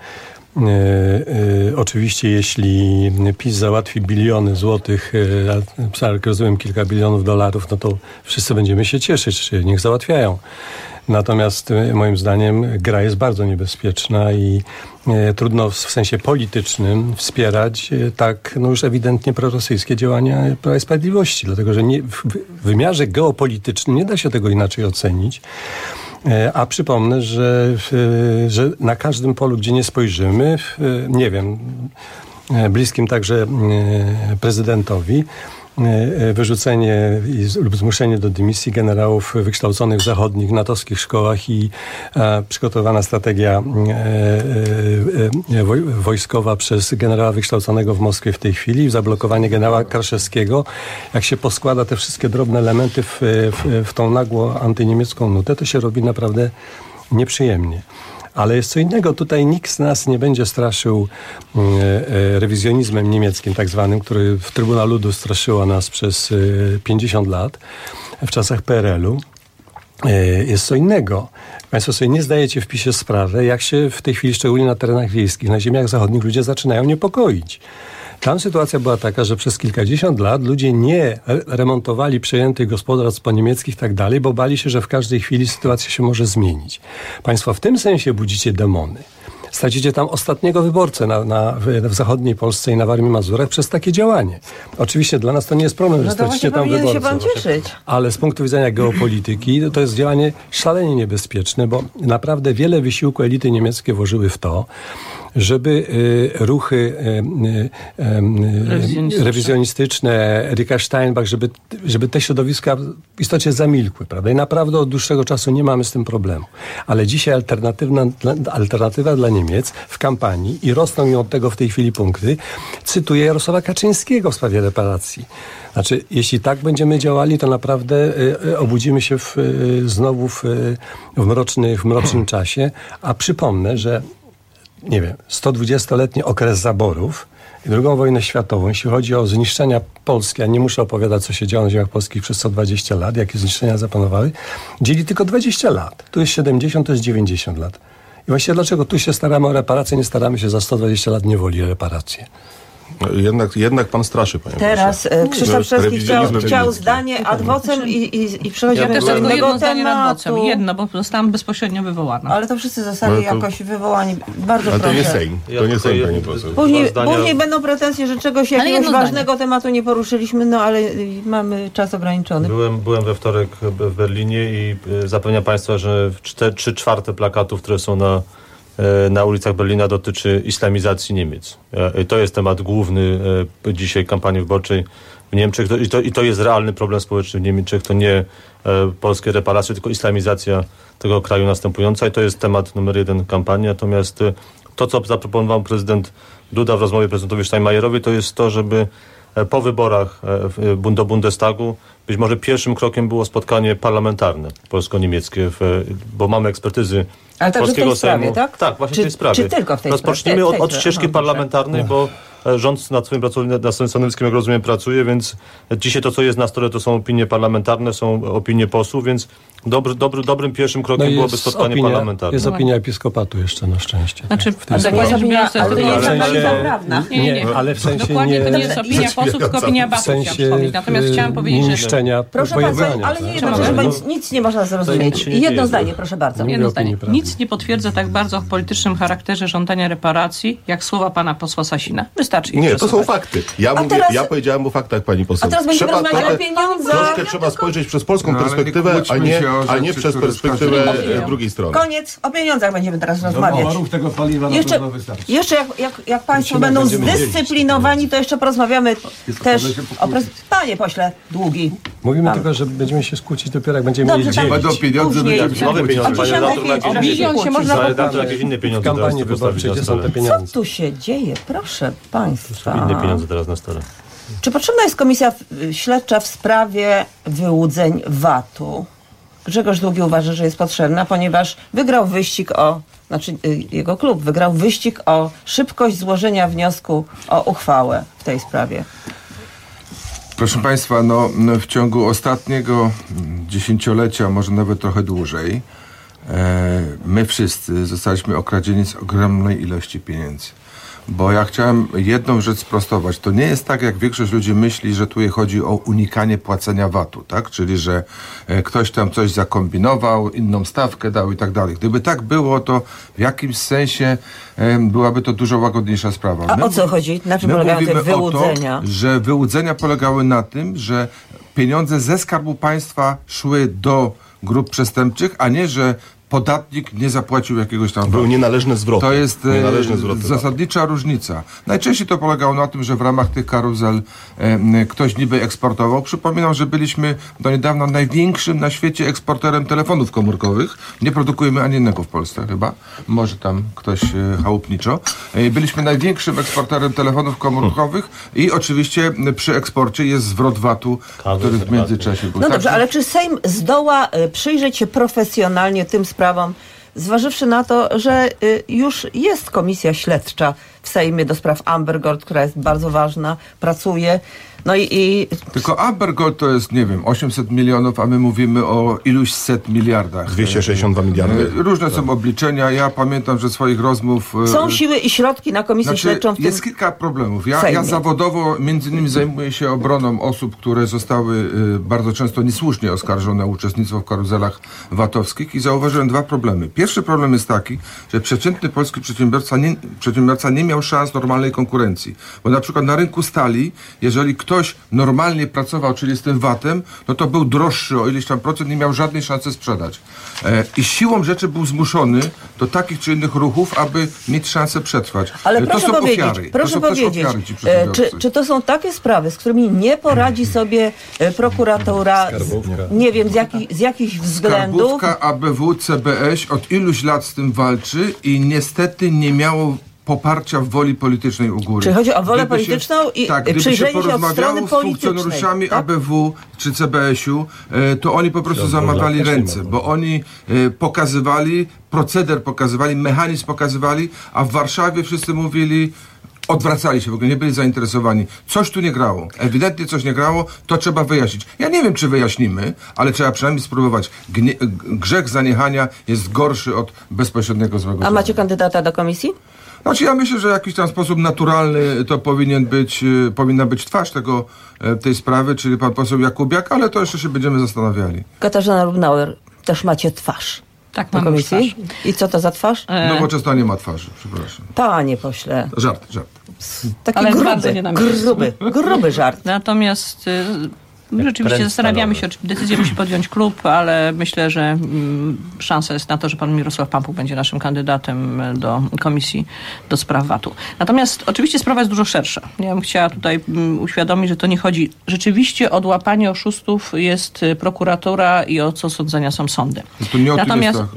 oczywiście jeśli PiS załatwi biliony złotych, jak rozumiem kilka bilionów dolarów, no to wszyscy będziemy się cieszyć, niech załatwiają. Natomiast moim zdaniem gra jest bardzo niebezpieczna i trudno w sensie politycznym wspierać tak już ewidentnie prorosyjskie działania Prawa i Sprawiedliwości, dlatego że w wymiarze geopolitycznym nie da się tego inaczej ocenić. A przypomnę, że na każdym polu, gdzie nie spojrzymy, nie wiem, bliskim także prezydentowi, wyrzucenie lub zmuszenie do dymisji generałów wykształconych w zachodnich natowskich szkołach i przygotowana strategia wojskowa przez generała wykształconego w Moskwie w tej chwili, zablokowanie generała Kraszewskiego. Jak się poskłada te wszystkie drobne elementy w tą nagło antyniemiecką nutę, to się robi naprawdę nieprzyjemnie. Ale jest co innego. Tutaj nikt z nas nie będzie straszył rewizjonizmem niemieckim tak zwanym, który w Trybunał Ludu straszyło nas przez 50 lat w czasach PRL-u. Jest co innego. Państwo sobie nie zdajecie w PiSie sprawy, jak się w tej chwili, szczególnie na terenach wiejskich, na ziemiach zachodnich, ludzie zaczynają niepokoić. Tam sytuacja była taka, że przez kilkadziesiąt lat ludzie nie remontowali przejętych gospodarstw po-niemieckich i tak dalej, bo bali się, że w każdej chwili sytuacja się może zmienić. Państwo w tym sensie budzicie demony. Stracicie tam ostatniego wyborcę w zachodniej Polsce i na Warmii i Mazurach przez takie działanie. Oczywiście dla nas to nie jest problem, że stracicie tam wyborcę. Się pan cieszyć. Ale z punktu widzenia geopolityki to jest działanie szalenie niebezpieczne, bo naprawdę wiele wysiłku elity niemieckie włożyły w to, żeby ruchy rewizjonistyczne, Erika Steinbach, żeby te środowiska w istocie zamilkły, prawda? I naprawdę od dłuższego czasu nie mamy z tym problemu. Ale dzisiaj alternatywa dla Niemiec w kampanii i rosną mi od tego w tej chwili punkty, cytuję Jarosława Kaczyńskiego w sprawie reparacji. Znaczy, jeśli tak będziemy działali, to naprawdę obudzimy się znowu w mrocznym czasie, a przypomnę, że 120-letni okres zaborów i II wojnę światową, jeśli chodzi o zniszczenia Polski, a nie muszę opowiadać, co się działo na ziemiach polskich przez 120 lat, jakie zniszczenia zapanowały, dzieli tylko 20 lat. Tu jest 70, to jest 90 lat. I właściwie dlaczego tu się staramy o reparację, nie staramy się za 120 lat niewoli o reparację? Jednak pan straszy, panie Teraz Krzysztof Szewski chciał zdanie ad vocem i przechodzimy do innego tematu. Bo zostałam bezpośrednio wywołana. Ale to wszyscy zostali jakoś wywołani. Bardzo proszę. To nie Sejm. To nie Sejm, pani poseł. Później będą pretensje, że czegoś jakiegoś ważnego tematu nie poruszyliśmy, ale mamy czas ograniczony. Byłem we wtorek w Berlinie i zapewniam państwa, że 3/4 plakatów, które są na ulicach Berlina, dotyczy islamizacji Niemiec. To jest temat główny dzisiaj kampanii wyborczej w Niemczech i to jest realny problem społeczny w Niemczech. To nie polskie reparacje, tylko islamizacja tego kraju następująca i to jest temat numer 1 kampanii. Natomiast to, co zaproponował prezydent Duda w rozmowie prezydentowi Steinmeierowi, to jest to, żeby po wyborach do Bundestagu być może pierwszym krokiem było spotkanie parlamentarne polsko-niemieckie, bo mamy ekspertyzy ale polskiego w tej sprawie, Sejmu. Tak, właśnie w tej sprawie. Czy tylko w tej Rozpocznijmy od ścieżki parlamentarnej, bo Rząd nad swoim stanowiskiem, jak rozumiem, pracuje, więc dzisiaj to, co jest na stole, to są opinie parlamentarne, są opinie posłów, więc dobrym pierwszym krokiem byłoby spotkanie parlamentarne. Jest opinia episkopatu jeszcze na szczęście. Znaczy, ale w sensie dokładnie to nie jest opinia posłów, tylko opinia Batu, natomiast chciałam powiedzieć, że... Proszę Państwa, ale nie, nic nie można zrozumieć. Jedno zdanie, proszę bardzo. Jedno zdanie. Nic nie potwierdza tak bardzo w politycznym charakterze żądania reparacji, jak słowa pana posła Sasina. Wystarczy ich Nie, to są fakty. Ja powiedziałem o faktach, pani poseł. A teraz będziemy rozmawiać o pieniądzach. Troszkę trzeba spojrzeć przez polską perspektywę, a nie przez perspektywę drugiej strony. Koniec. O pieniądzach będziemy teraz rozmawiać. Tego paliwa jeszcze jak Państwo będą zdyscyplinowani, to jeszcze porozmawiamy też o Panie pośle, Długi. Mówimy tylko, że będziemy się skłócić dopiero jak będziemy mieli dzień. Będą pieniądze, nowe pieniądze. O milion się można jakieś inne pieniądze. W kampanii wyborczej, gdzie są te pieniądze? Co tu się dzieje? Proszę Państwa. Inne pieniądze teraz na stole. Czy potrzebna jest komisja śledcza w sprawie wyłudzeń VAT-u? Grzegorz Długi uważa, że jest potrzebna, ponieważ wygrał wyścig jego klub wygrał wyścig o szybkość złożenia wniosku o uchwałę w tej sprawie. Proszę Państwa, w ciągu ostatniego dziesięciolecia, może nawet trochę dłużej, my wszyscy zostaliśmy okradzieni z ogromnej ilości pieniędzy. Bo ja chciałem jedną rzecz sprostować. To nie jest tak, jak większość ludzi myśli, że tutaj chodzi o unikanie płacenia VAT-u, tak? Czyli, że ktoś tam coś zakombinował, inną stawkę dał i tak dalej. Gdyby tak było, to w jakimś sensie byłaby to dużo łagodniejsza sprawa. A o co chodzi? Na czym polegają te wyłudzenia? O to, że wyłudzenia polegały na tym, że pieniądze ze Skarbu Państwa szły do grup przestępczych, a nie, że podatnik nie zapłacił jakiegoś tam... Był nienależny zwrot. To jest zasadnicza różnica. Najczęściej to polegało na tym, że w ramach tych karuzel ktoś niby eksportował. Przypominam, że byliśmy do niedawna największym na świecie eksporterem telefonów komórkowych. Nie produkujemy ani jednego w Polsce chyba. Może tam ktoś chałupniczo. Byliśmy największym eksporterem telefonów komórkowych i oczywiście przy eksporcie jest zwrot VAT-u, który w międzyczasie był. No dobrze, ale czy Sejm zdoła przyjrzeć się profesjonalnie tym sprawom, zważywszy na to, że już jest komisja śledcza w Sejmie do spraw Amber Gold, która jest bardzo ważna, pracuje. No i... Tylko Amber Gold to jest, nie wiem, 800 milionów, a my mówimy o iluś set miliardach. 262 miliardy. Różne są obliczenia. Ja pamiętam, że swoich rozmów... Są siły i środki na komisję śledczą w tym jest kilka problemów. Ja zawodowo między innymi zajmuję się obroną osób, które zostały bardzo często niesłusznie oskarżone o uczestnictwo w karuzelach VAT-owskich i zauważyłem dwa problemy. Pierwszy problem jest taki, że przeciętny polski przedsiębiorca nie miał szans normalnej konkurencji. Bo na przykład na rynku stali, jeżeli ktoś normalnie pracował, czyli z tym VAT-em, no to był droższy o ileś tam procent, nie miał żadnej szansy sprzedać. I siłą rzeczy był zmuszony do takich czy innych ruchów, aby mieć szansę przetrwać. Ale proszę powiedzieć, czy to są takie sprawy, z którymi nie poradzi sobie prokuratura, nie wiem, z jakichś względów? Skarbówka, ABW, CBŚ od iluś lat z tym walczy i niestety nie miało poparcia w woli politycznej u góry. Czyli chodzi o wolę polityczną i przyjrzenie się od strony z funkcjonariuszami ABW czy CBS-u, to oni po prostu zamawiali ręce, bo oni pokazywali, proceder pokazywali, mechanizm pokazywali, a w Warszawie wszyscy mówili, odwracali się, w ogóle nie byli zainteresowani. Coś tu nie grało. Ewidentnie coś nie grało, to trzeba wyjaśnić. Ja nie wiem, czy wyjaśnimy, ale trzeba przynajmniej spróbować. Grzech zaniechania jest gorszy od bezpośredniego złego. A macie kandydata do komisji? Znaczy ja myślę, że w jakiś tam sposób naturalny to powinna być twarz tej sprawy, czyli pan poseł Jakubiak, ale to jeszcze się będziemy zastanawiali. Katarzyna Lubnauer, też macie twarz. Tak, mam już twarz. I co to za twarz? Nowoczesna nie ma twarzy, przepraszam. Panie pośle. Żart. Taki gruby żart. Natomiast rzeczywiście zastanawiamy się, czy decyzję musi podjąć klub, ale myślę, że szansa jest na to, że pan Mirosław Pampuch będzie naszym kandydatem do komisji do spraw VAT-u. Natomiast oczywiście sprawa jest dużo szersza. Ja bym chciała tutaj uświadomić, że to nie chodzi rzeczywiście o łapanie oszustów jest prokuratura i o co sądzenia są sądy. To nie o natomiast tym jest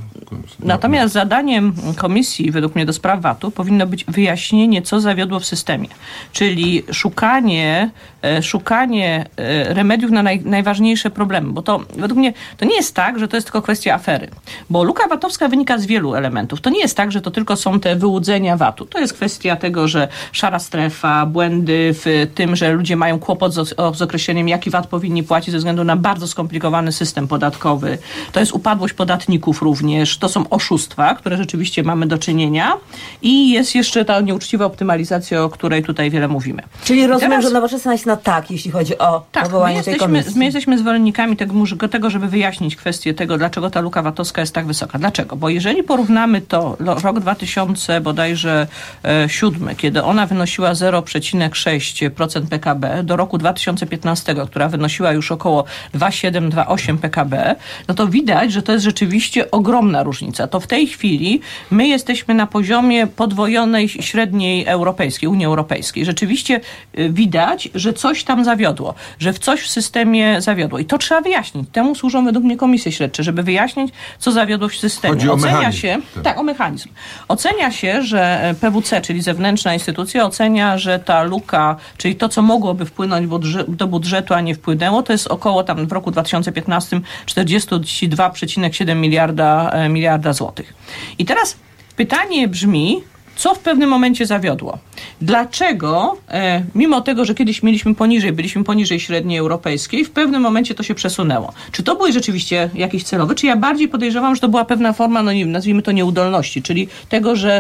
Natomiast zadaniem komisji, według mnie, do spraw VAT-u powinno być wyjaśnienie, co zawiodło w systemie. Czyli szukanie remediów na najważniejsze problemy. Bo to według mnie to nie jest tak, że to jest tylko kwestia afery. Bo luka VAT-owska wynika z wielu elementów. To nie jest tak, że to tylko są te wyłudzenia VAT-u. To jest kwestia tego, że szara strefa, błędy w tym, że ludzie mają kłopot z określeniem, jaki VAT powinni płacić ze względu na bardzo skomplikowany system podatkowy. To jest upadłość podatników również. To są oszustwa, które rzeczywiście mamy do czynienia. I jest jeszcze ta nieuczciwa optymalizacja, o której tutaj wiele mówimy. Czyli rozumiem, że Nowoczesna jest na tak, jeśli chodzi o powołanie tej komisji. My jesteśmy zwolennikami tego, żeby wyjaśnić kwestię tego, dlaczego ta luka VAT-owska jest tak wysoka. Dlaczego? Bo jeżeli porównamy to rok 2000 bodajże 7, kiedy ona wynosiła 0,6% PKB, do roku 2015, która wynosiła już około 2,7-2,8 PKB, no to widać, że to jest rzeczywiście ogromna różnica. To w tej chwili my jesteśmy na poziomie podwojonej średniej europejskiej, Unii Europejskiej. Rzeczywiście widać, że coś tam zawiodło, że coś w systemie zawiodło. I to trzeba wyjaśnić. Temu służą według mnie komisje śledcze, żeby wyjaśnić, co zawiodło w systemie. Chodzi o mechanizm. O mechanizm. Ocenia się, że PWC, czyli zewnętrzna instytucja, ocenia, że ta luka, czyli to, co mogłoby wpłynąć do budżetu, a nie wpłynęło, to jest około tam w roku 2015 42,7 miliarda złotych. I teraz pytanie brzmi, co w pewnym momencie zawiodło? Dlaczego, mimo tego, że kiedyś byliśmy poniżej średniej europejskiej, w pewnym momencie to się przesunęło? Czy to były rzeczywiście jakieś celowe? Czy ja bardziej podejrzewam, że to była pewna forma, nazwijmy to nieudolności, czyli tego, że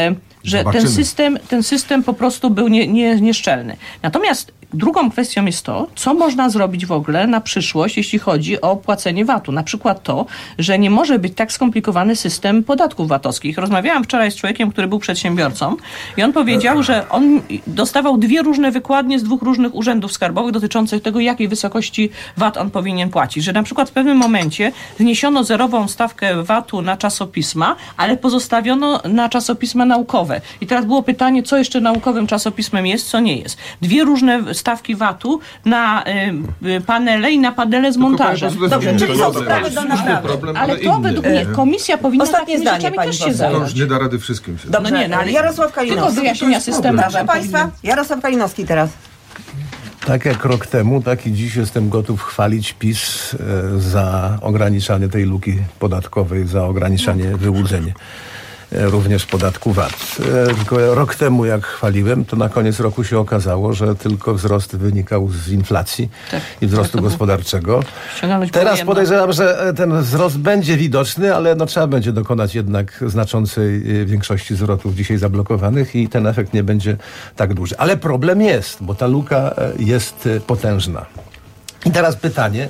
ten system po prostu był nieszczelny. Natomiast drugą kwestią jest to, co można zrobić w ogóle na przyszłość, jeśli chodzi o płacenie VAT-u. Na przykład to, że nie może być tak skomplikowany system podatków VAT-owskich. Rozmawiałam wczoraj z człowiekiem, który był przedsiębiorcą i on powiedział, że on dostawał 2 różne wykładnie z 2 różnych urzędów skarbowych dotyczących tego, jakiej wysokości VAT on powinien płacić. Że na przykład w pewnym momencie zniesiono zerową stawkę VAT-u na czasopisma, ale pozostawiono na czasopisma naukowe. I teraz było pytanie, co jeszcze naukowym czasopismem jest, co nie jest. 2 różne stawki VAT-u na panele i na panele z montażem. Dobrze, czyli są sprawy do naprawy. Ale to według mnie komisja powinna Ostatnie zdanie, pani też się zająć. To już nie da rady wszystkim się. Dobrze, ale Jarosław Kalinowski. Tylko wyjaśnienia systemu. Proszę Państwa, Jarosław Kalinowski teraz. Tak jak rok temu, tak i dziś jestem gotów chwalić PiS za ograniczanie tej luki podatkowej, za ograniczanie wyłudzeń również podatku VAT. Tylko rok temu, jak chwaliłem, to na koniec roku się okazało, że tylko wzrost wynikał z inflacji i wzrostu gospodarczego. Teraz podejrzewam, że ten wzrost będzie widoczny, ale trzeba będzie dokonać jednak znaczącej większości zwrotów dzisiaj zablokowanych i ten efekt nie będzie tak duży. Ale problem jest, bo ta luka jest potężna. I teraz pytanie,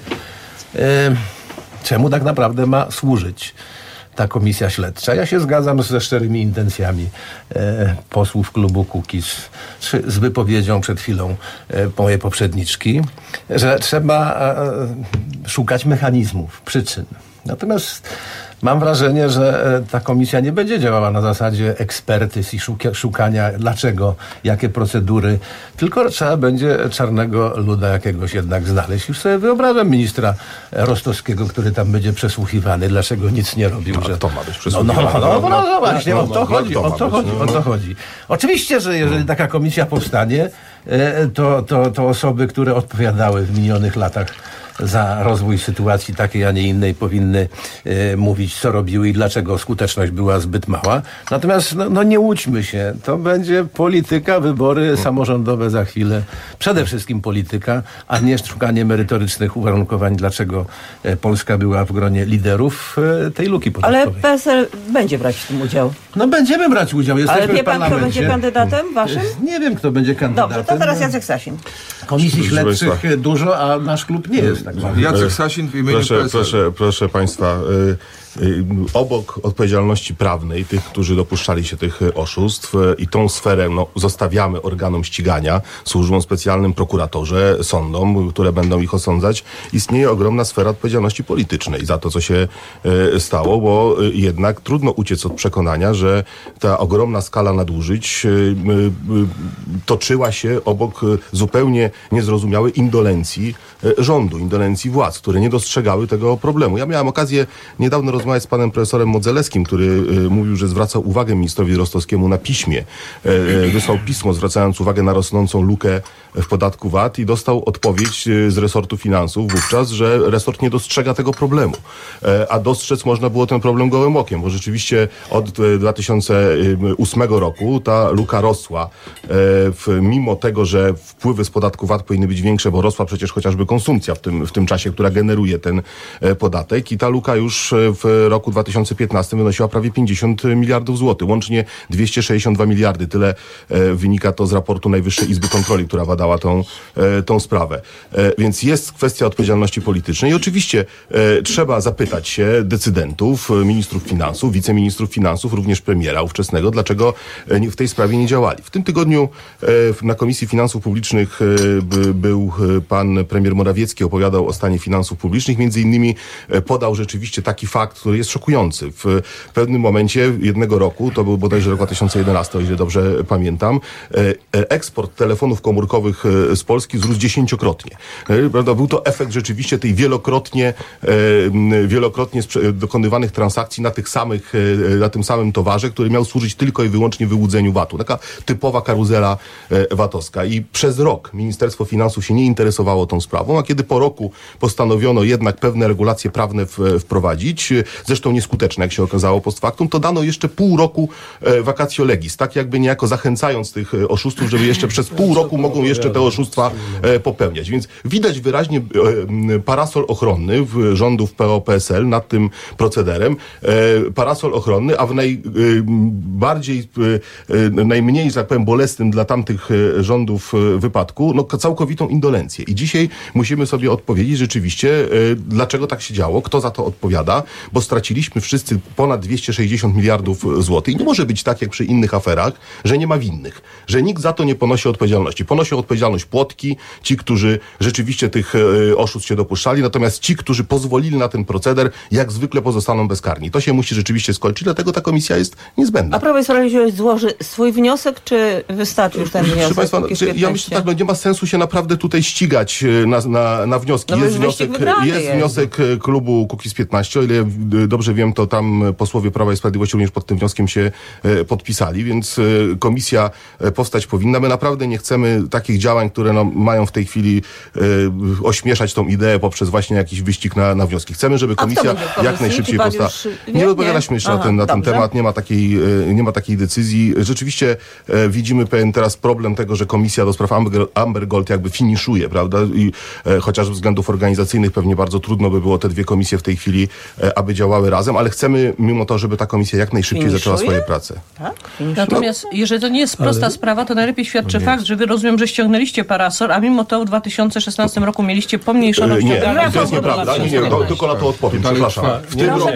czemu tak naprawdę ma służyć ta komisja śledcza? Ja się zgadzam ze szczerymi intencjami posłów klubu Kukiz, z wypowiedzią przed chwilą mojej poprzedniczki, że trzeba szukać mechanizmów, przyczyn. Natomiast mam wrażenie, że ta komisja nie będzie działała na zasadzie ekspertyz i szukania dlaczego, jakie procedury, tylko trzeba będzie czarnego luda jakiegoś jednak znaleźć. Już sobie wyobrażam ministra Rostowskiego, który tam będzie przesłuchiwany, dlaczego nic nie robił. No, że to ma być przesłuchiwany. Właśnie, o to chodzi. Oczywiście, że jeżeli taka komisja powstanie, to osoby, które odpowiadały w minionych latach za rozwój sytuacji takiej, a nie innej powinny mówić, co robiły i dlaczego skuteczność była zbyt mała. Natomiast nie łudźmy się. To będzie polityka, wybory samorządowe za chwilę. Przede wszystkim polityka, a nie szukanie merytorycznych uwarunkowań, dlaczego Polska była w gronie liderów tej luki podatkowej. Ale PSL będzie brać w tym udział. Będziemy brać udział. Jesteśmy ale wie pan, kto będzie kandydatem waszym? Nie wiem, kto będzie kandydatem. Dobrze, to teraz Jacek Sasin. Komisji śledczych dużo, a nasz klub nie jest. Jacek Sasin w imieniu PSL. Proszę Państwa, obok odpowiedzialności prawnej tych, którzy dopuszczali się tych oszustw i tą sferę zostawiamy organom ścigania, służbom specjalnym, prokuratorze, sądom, które będą ich osądzać, istnieje ogromna sfera odpowiedzialności politycznej za to, co się stało, bo jednak trudno uciec od przekonania, że ta ogromna skala nadużyć toczyła się obok zupełnie niezrozumiałej indolencji rządu, indolencji władz, które nie dostrzegały tego problemu. Ja miałem okazję niedawno rozmawiać porozmawiać z panem profesorem Modzelewskim, który mówił, że zwracał uwagę ministrowi Rostowskiemu na piśmie. Wysłał pismo zwracając uwagę na rosnącą lukę w podatku VAT i dostał odpowiedź z resortu finansów wówczas, że resort nie dostrzega tego problemu. A dostrzec można było ten problem gołym okiem, bo rzeczywiście od 2008 roku ta luka rosła. Mimo tego, że wpływy z podatku VAT powinny być większe, bo rosła przecież chociażby konsumpcja w tym czasie, która generuje ten podatek i ta luka już w roku 2015 wynosiła prawie 50 miliardów złotych. Łącznie 262 miliardy. Tyle wynika to z raportu Najwyższej Izby Kontroli, która badała tą sprawę. Więc jest kwestia odpowiedzialności politycznej i oczywiście trzeba zapytać się decydentów, ministrów finansów, wiceministrów finansów, również premiera ówczesnego, dlaczego w tej sprawie nie działali. W tym tygodniu na Komisji Finansów Publicznych był pan premier Morawiecki, opowiadał o stanie finansów publicznych. Między innymi podał rzeczywiście taki fakt, który jest szokujący. W pewnym momencie jednego roku, to był bodajże rok 2011, o ile dobrze pamiętam, eksport telefonów komórkowych z Polski wzrósł 10-krotnie. Prawda? Był to efekt rzeczywiście tej wielokrotnie dokonywanych transakcji na tym samym towarze, który miał służyć tylko i wyłącznie wyłudzeniu VAT-u. Taka typowa karuzela VAT-owska. I przez rok Ministerstwo Finansów się nie interesowało tą sprawą, a kiedy po roku postanowiono jednak pewne regulacje prawne wprowadzić, zresztą nieskuteczne, jak się okazało post factum, to dano jeszcze pół roku vacatio legis, tak jakby niejako zachęcając tych oszustów, żeby jeszcze przez pół roku mogą jeszcze te oszustwa popełniać. Więc widać wyraźnie parasol ochronny rządów PO-PSL nad tym procederem. Parasol ochronny, a w najmniej, że tak powiem, bolesnym dla tamtych rządów wypadku, całkowitą indolencję. I dzisiaj musimy sobie odpowiedzieć rzeczywiście, dlaczego tak się działo, kto za to odpowiada, bo straciliśmy wszyscy ponad 260 miliardów złotych. I nie może być tak, jak przy innych aferach, że nie ma winnych, że nikt za to nie ponosi odpowiedzialności. Ponosi odpowiedzialność płotki, ci, którzy rzeczywiście tych oszustw się dopuszczali, natomiast ci, którzy pozwolili na ten proceder, jak zwykle pozostaną bezkarni. To się musi rzeczywiście skończyć, dlatego ta komisja jest niezbędna. A Prawo i Sprawiedliwość złoży swój wniosek, czy wystarczy już ten wniosek? Proszę Państwa, ja myślę tak, nie ma sensu się naprawdę tutaj ścigać na wnioski. Jest wniosek klubu Kukiz15, o ile dobrze wiem, to tam posłowie Prawa i Sprawiedliwości również pod tym wnioskiem się podpisali, więc komisja powstać powinna. My naprawdę nie chcemy takich działań, które mają w tej chwili ośmieszać tą ideę poprzez właśnie jakiś wyścig na wnioski. Chcemy, żeby komisja jak najszybciej powstała. Nie rozmawialiśmy jeszcze na ten temat, nie ma takiej decyzji. Rzeczywiście widzimy pewien teraz problem tego, że komisja do spraw Amber Gold jakby finiszuje, prawda? I chociaż ze względów organizacyjnych pewnie bardzo trudno by było te dwie komisje w tej chwili, aby działały razem, ale chcemy mimo to, żeby ta komisja jak najszybciej zaczęła swoje prace. Tak? Natomiast jeżeli to nie jest prosta sprawa, to najlepiej świadczy fakt, że wy rozumiem, że ściągnęliście parasol, a mimo to w 2016 roku mieliście pomniejszoną ściągalność. To jest nieprawda. Tylko na to odpowiem. Przepraszam. W tym roku...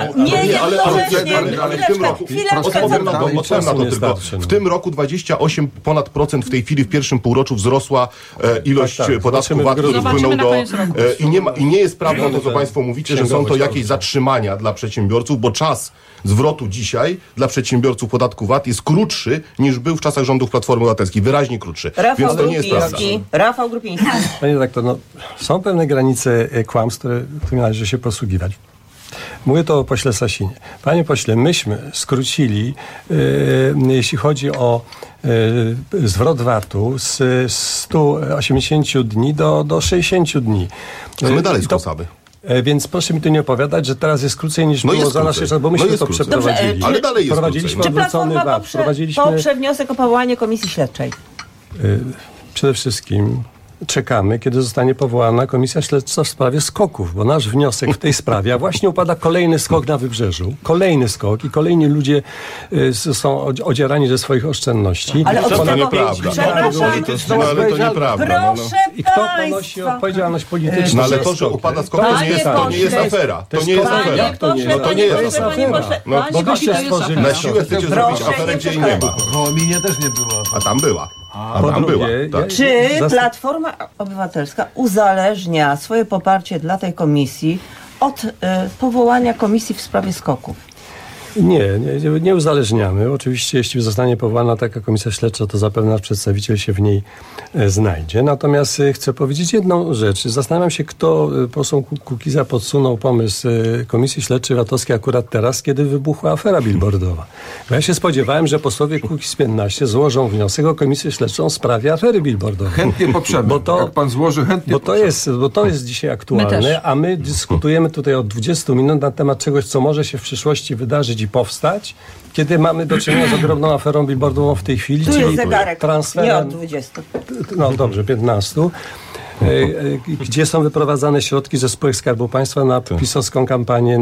W tym roku 28% w tej chwili w pierwszym półroczu wzrosła ilość podatku VAT, który wpłynął do... I nie jest prawdą to, co Państwo mówicie, że są to jakieś zatrzymania dla przedsiębiorców, bo czas zwrotu dzisiaj dla przedsiębiorców podatku VAT jest krótszy niż był w czasach rządów Platformy Obywatelskiej. Wyraźnie krótszy. Więc to nie jest prawda. Rafał Grupiński. Panie redaktor, są pewne granice kłamstw, które tu należy się posługiwać. Mówię to o pośle Sasinie. Panie pośle, myśmy skrócili, jeśli chodzi o zwrot VAT-u z 180 dni do 60 dni. A my dalej skrócamy. Więc proszę mi tu nie opowiadać, że teraz jest krócej niż było za naszych czasów, bo myśmy to przeprowadzili. Dobrze, ale dalej jest Prowadziliśmy Czy odwrócony VAT. poprze wniosek o powołanie komisji śledczej? Przede wszystkim czekamy, kiedy zostanie powołana komisja śledcza w sprawie skoków, bo nasz wniosek w tej sprawie, a właśnie upada kolejny skok na Wybrzeżu, kolejny skok i kolejni ludzie są odzierani ze swoich oszczędności. Ale to nieprawda. Ale to nieprawda. I kto ponosi odpowiedzialność polityczną? Ale to, że upada skok, to nie jest afera. To nie jest afera. To nie jest afera. Bo wyście stworzyli. Na siłę chcecie zrobić aferę, gdzie jej nie ma. W Wołominie też nie było. A tam była. Tak. Czy Platforma Obywatelska uzależnia swoje poparcie dla tej komisji od powołania komisji w sprawie skoków? Nie uzależniamy. Oczywiście, jeśli zostanie powołana taka komisja śledcza, to zapewne nasz przedstawiciel się w niej znajdzie. Natomiast chcę powiedzieć jedną rzecz. Zastanawiam się, kto poseł Kukiza podsunął pomysł Komisji Śledczej VAT-owskiej akurat teraz, kiedy wybuchła afera billboardowa. Bo ja się spodziewałem, że posłowie Kukiz 15 złożą wniosek o Komisję Śledczą w sprawie afery billboardowej. Chętnie poprzemy. Jak pan złoży, chętnie bo to jest dzisiaj aktualne, a my dyskutujemy tutaj od 20 minut na temat czegoś, co może się w przyszłości wydarzyć i powstać, kiedy mamy do czynienia z ogromną aferą billboardową w tej chwili. Tu jest zegarek, transferem, nie od 20. No dobrze, 15. Gdzie są wyprowadzane środki ze spółek Skarbu Państwa na pisowską kampanię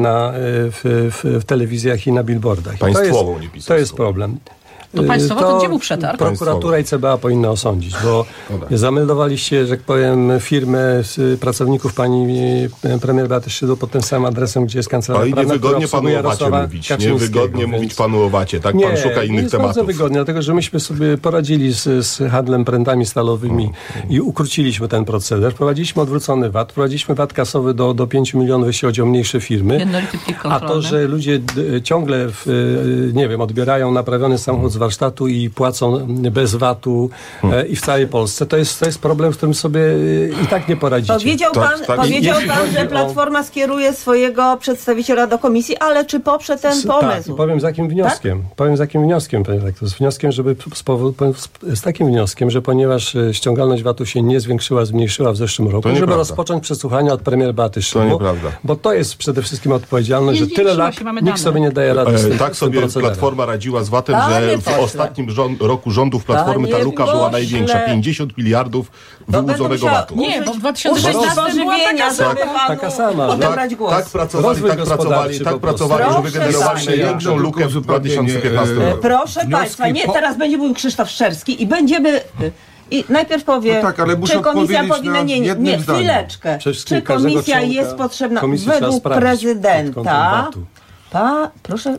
w telewizjach i na billboardach. Państwową, nie pisowską. To jest problem. To państwowo, to gdzie był przetarg? Prokuratura i CBA powinny osądzić, bo zameldowaliście, że tak powiem, firmę pracowników pani premier Beaty Szydło pod tym samym adresem, gdzie jest kancelaria prawna, niewygodnie panu o Wacie mówić. Niewygodnie mówić panu o Wacie. Tak pan szuka innych tematów. Nie, jest bardzo wygodnie, dlatego że myśmy sobie poradzili z handlem prętami stalowymi i ukróciliśmy ten proceder. Wprowadziliśmy odwrócony VAT, wprowadziliśmy VAT kasowy do 5 milionów, jeśli chodzi o mniejsze firmy. A to, że ludzie ciągle, odbierają naprawiony samochód z warsztatu i płacą bez VAT-u i w całej Polsce. To jest problem, z którym sobie i tak nie poradzicie. Powiedział pan, że Platforma skieruje swojego przedstawiciela do komisji, ale czy poprze ten pomysł? Tak, powiem z jakim wnioskiem. Tak? Powiem z jakim wnioskiem, panie redaktor. Z wnioskiem, z takim wnioskiem, że ponieważ ściągalność VAT-u się nie zwiększyła, zmniejszyła w zeszłym roku, żeby rozpocząć przesłuchania od premier Beaty Szydło. To nieprawda. Bo to jest przede wszystkim odpowiedzialność, że tyle lat nikt sobie nie daje rady z tym tak sobie Platforma radziła z VAT-em, że w ostatnim roku rządów Platformy ta luka była największa. 50 miliardów wyłudzonego VAT-u. Nie, bo w 2016 była taka sama. Odebrać głos. Tak pracowali, żeby generowali największą lukę w 2015 roku. Proszę państwa, teraz będzie mówił Krzysztof Szczerski i będziemy... I najpierw powie, czy komisja powinna... Nie, chwileczkę. Czy komisja jest potrzebna według prezydenta? Proszę...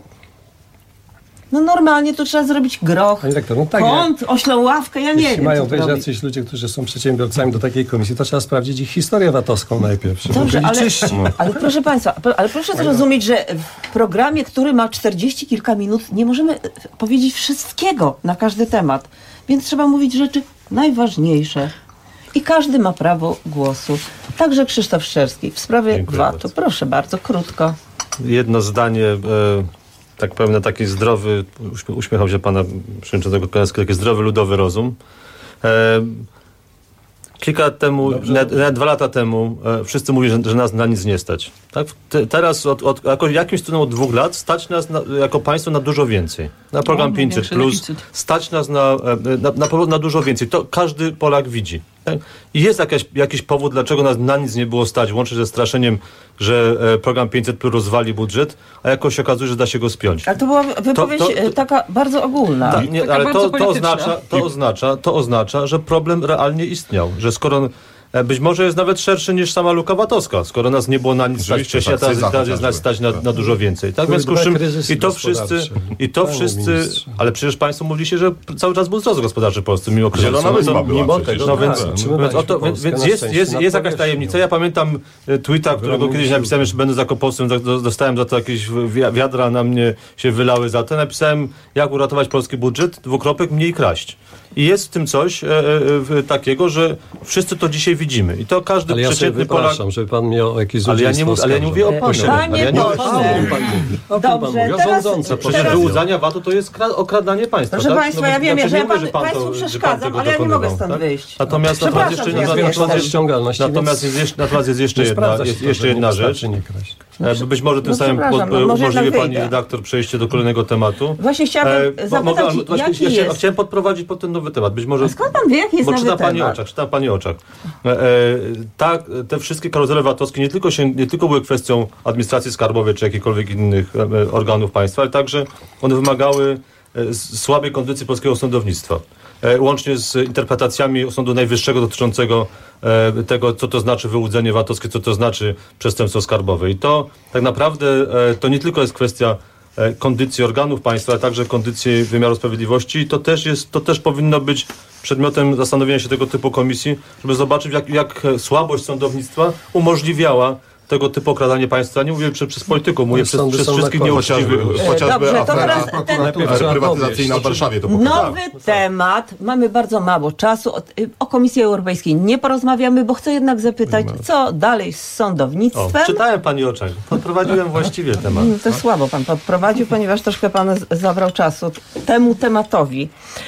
No normalnie to trzeba zrobić groch, kąt, oślą ławkę, ja nie wiem. Jeśli mają wejść jacyś ludzie, którzy są przedsiębiorcami do takiej komisji, to trzeba sprawdzić ich historię VAT-owską najpierw. Dobrze, ale proszę państwa, proszę zrozumieć, że w programie, który ma 40 kilka minut, nie możemy powiedzieć wszystkiego na każdy temat. Więc trzeba mówić rzeczy najważniejsze. I każdy ma prawo głosu. Także Krzysztof Szczerski w sprawie VAT-u. Proszę bardzo, krótko. Jedno zdanie... Tak pewne, taki zdrowy, uśmiechał się pana przewodniczącego Kolańskiego, taki zdrowy, ludowy rozum. Kilka lat temu, nawet 2 lata temu, wszyscy mówili, że nas na nic nie stać. Tak? Teraz jakimś cudem od 2 lat stać nas jako państwo na dużo więcej. Na program 500+, stać nas na dużo więcej. To każdy Polak widzi. Tak? I jest jakiś powód, dlaczego nas na nic nie było stać, łącznie ze straszeniem, że program 500+ rozwali budżet, a jakoś się okazuje, że da się go spiąć. Ale to była wypowiedź taka bardzo ogólna. Tak, ale to oznacza, że problem realnie istniał, że skoro być może jest nawet szerszy niż sama luka VAT-owska, skoro nas nie było na nic stać wcześniej, a teraz jest nas stać na dużo więcej. Tak, w związku z czym i to wszyscy, ale przecież państwo mówiliście, że cały czas był wzrost gospodarczy w Polsce, mimo kryzysu. Więc jest jakaś tajemnica. Ja pamiętam tweeta, którego kiedyś napisałem, że będę jako posłem, dostałem za to jakieś wiadra na mnie się wylały za to. Napisałem, jak uratować polski budżet, : mniej kraść. I jest w tym coś takiego, że wszyscy to dzisiaj widzimy. I to każdy przeciętny Polak... żeby pan miał jakieś ale ja nie mówię o panu. Dobrze, przecież wyłudzania VAT-u to jest okradanie państwa. Proszę państwa, ja wiem, że ja państwu przeszkadzam, ale ja nie mogę stąd wyjść. Natomiast jest jeszcze jedna rzecz. Być może tym samym umożliwi pani redaktor przejście do kolejnego tematu. Właśnie chciałabym zapytać, jaki jest... Chciałem podprowadzić pod ten nowy temat. Być może... A skąd pan wie, jaki jest nowy temat? Czytam pani oczach. Te wszystkie karuzele VAT-owskie nie tylko były kwestią administracji skarbowej czy jakichkolwiek innych organów państwa, ale także one wymagały słabej kondycji polskiego sądownictwa. Łącznie z interpretacjami Sądu Najwyższego dotyczącego tego, co to znaczy wyłudzenie VAT-owskie, co to znaczy przestępstwo skarbowe. I to tak naprawdę to nie tylko jest kwestia kondycji organów państwa, ale także kondycji wymiaru sprawiedliwości. I to też powinno być przedmiotem zastanowienia się tego typu komisji, żeby zobaczyć, jak słabość sądownictwa umożliwiała tego typu okradanie państwa, nie mówię przez polityków, mówię przez wszystkich nieuczciwych. Chociażby Dobrze, to teraz reprywatyzacyjna w Warszawie to pokazała. nowy temat. Mamy bardzo mało czasu. O Komisji Europejskiej nie porozmawiamy, bo chcę jednak zapytać, co dalej z sądownictwem? Czytałem pani oczach. Podprowadziłem właściwie temat. To słabo pan podprowadził, ponieważ troszkę pan zabrał czasu temu tematowi.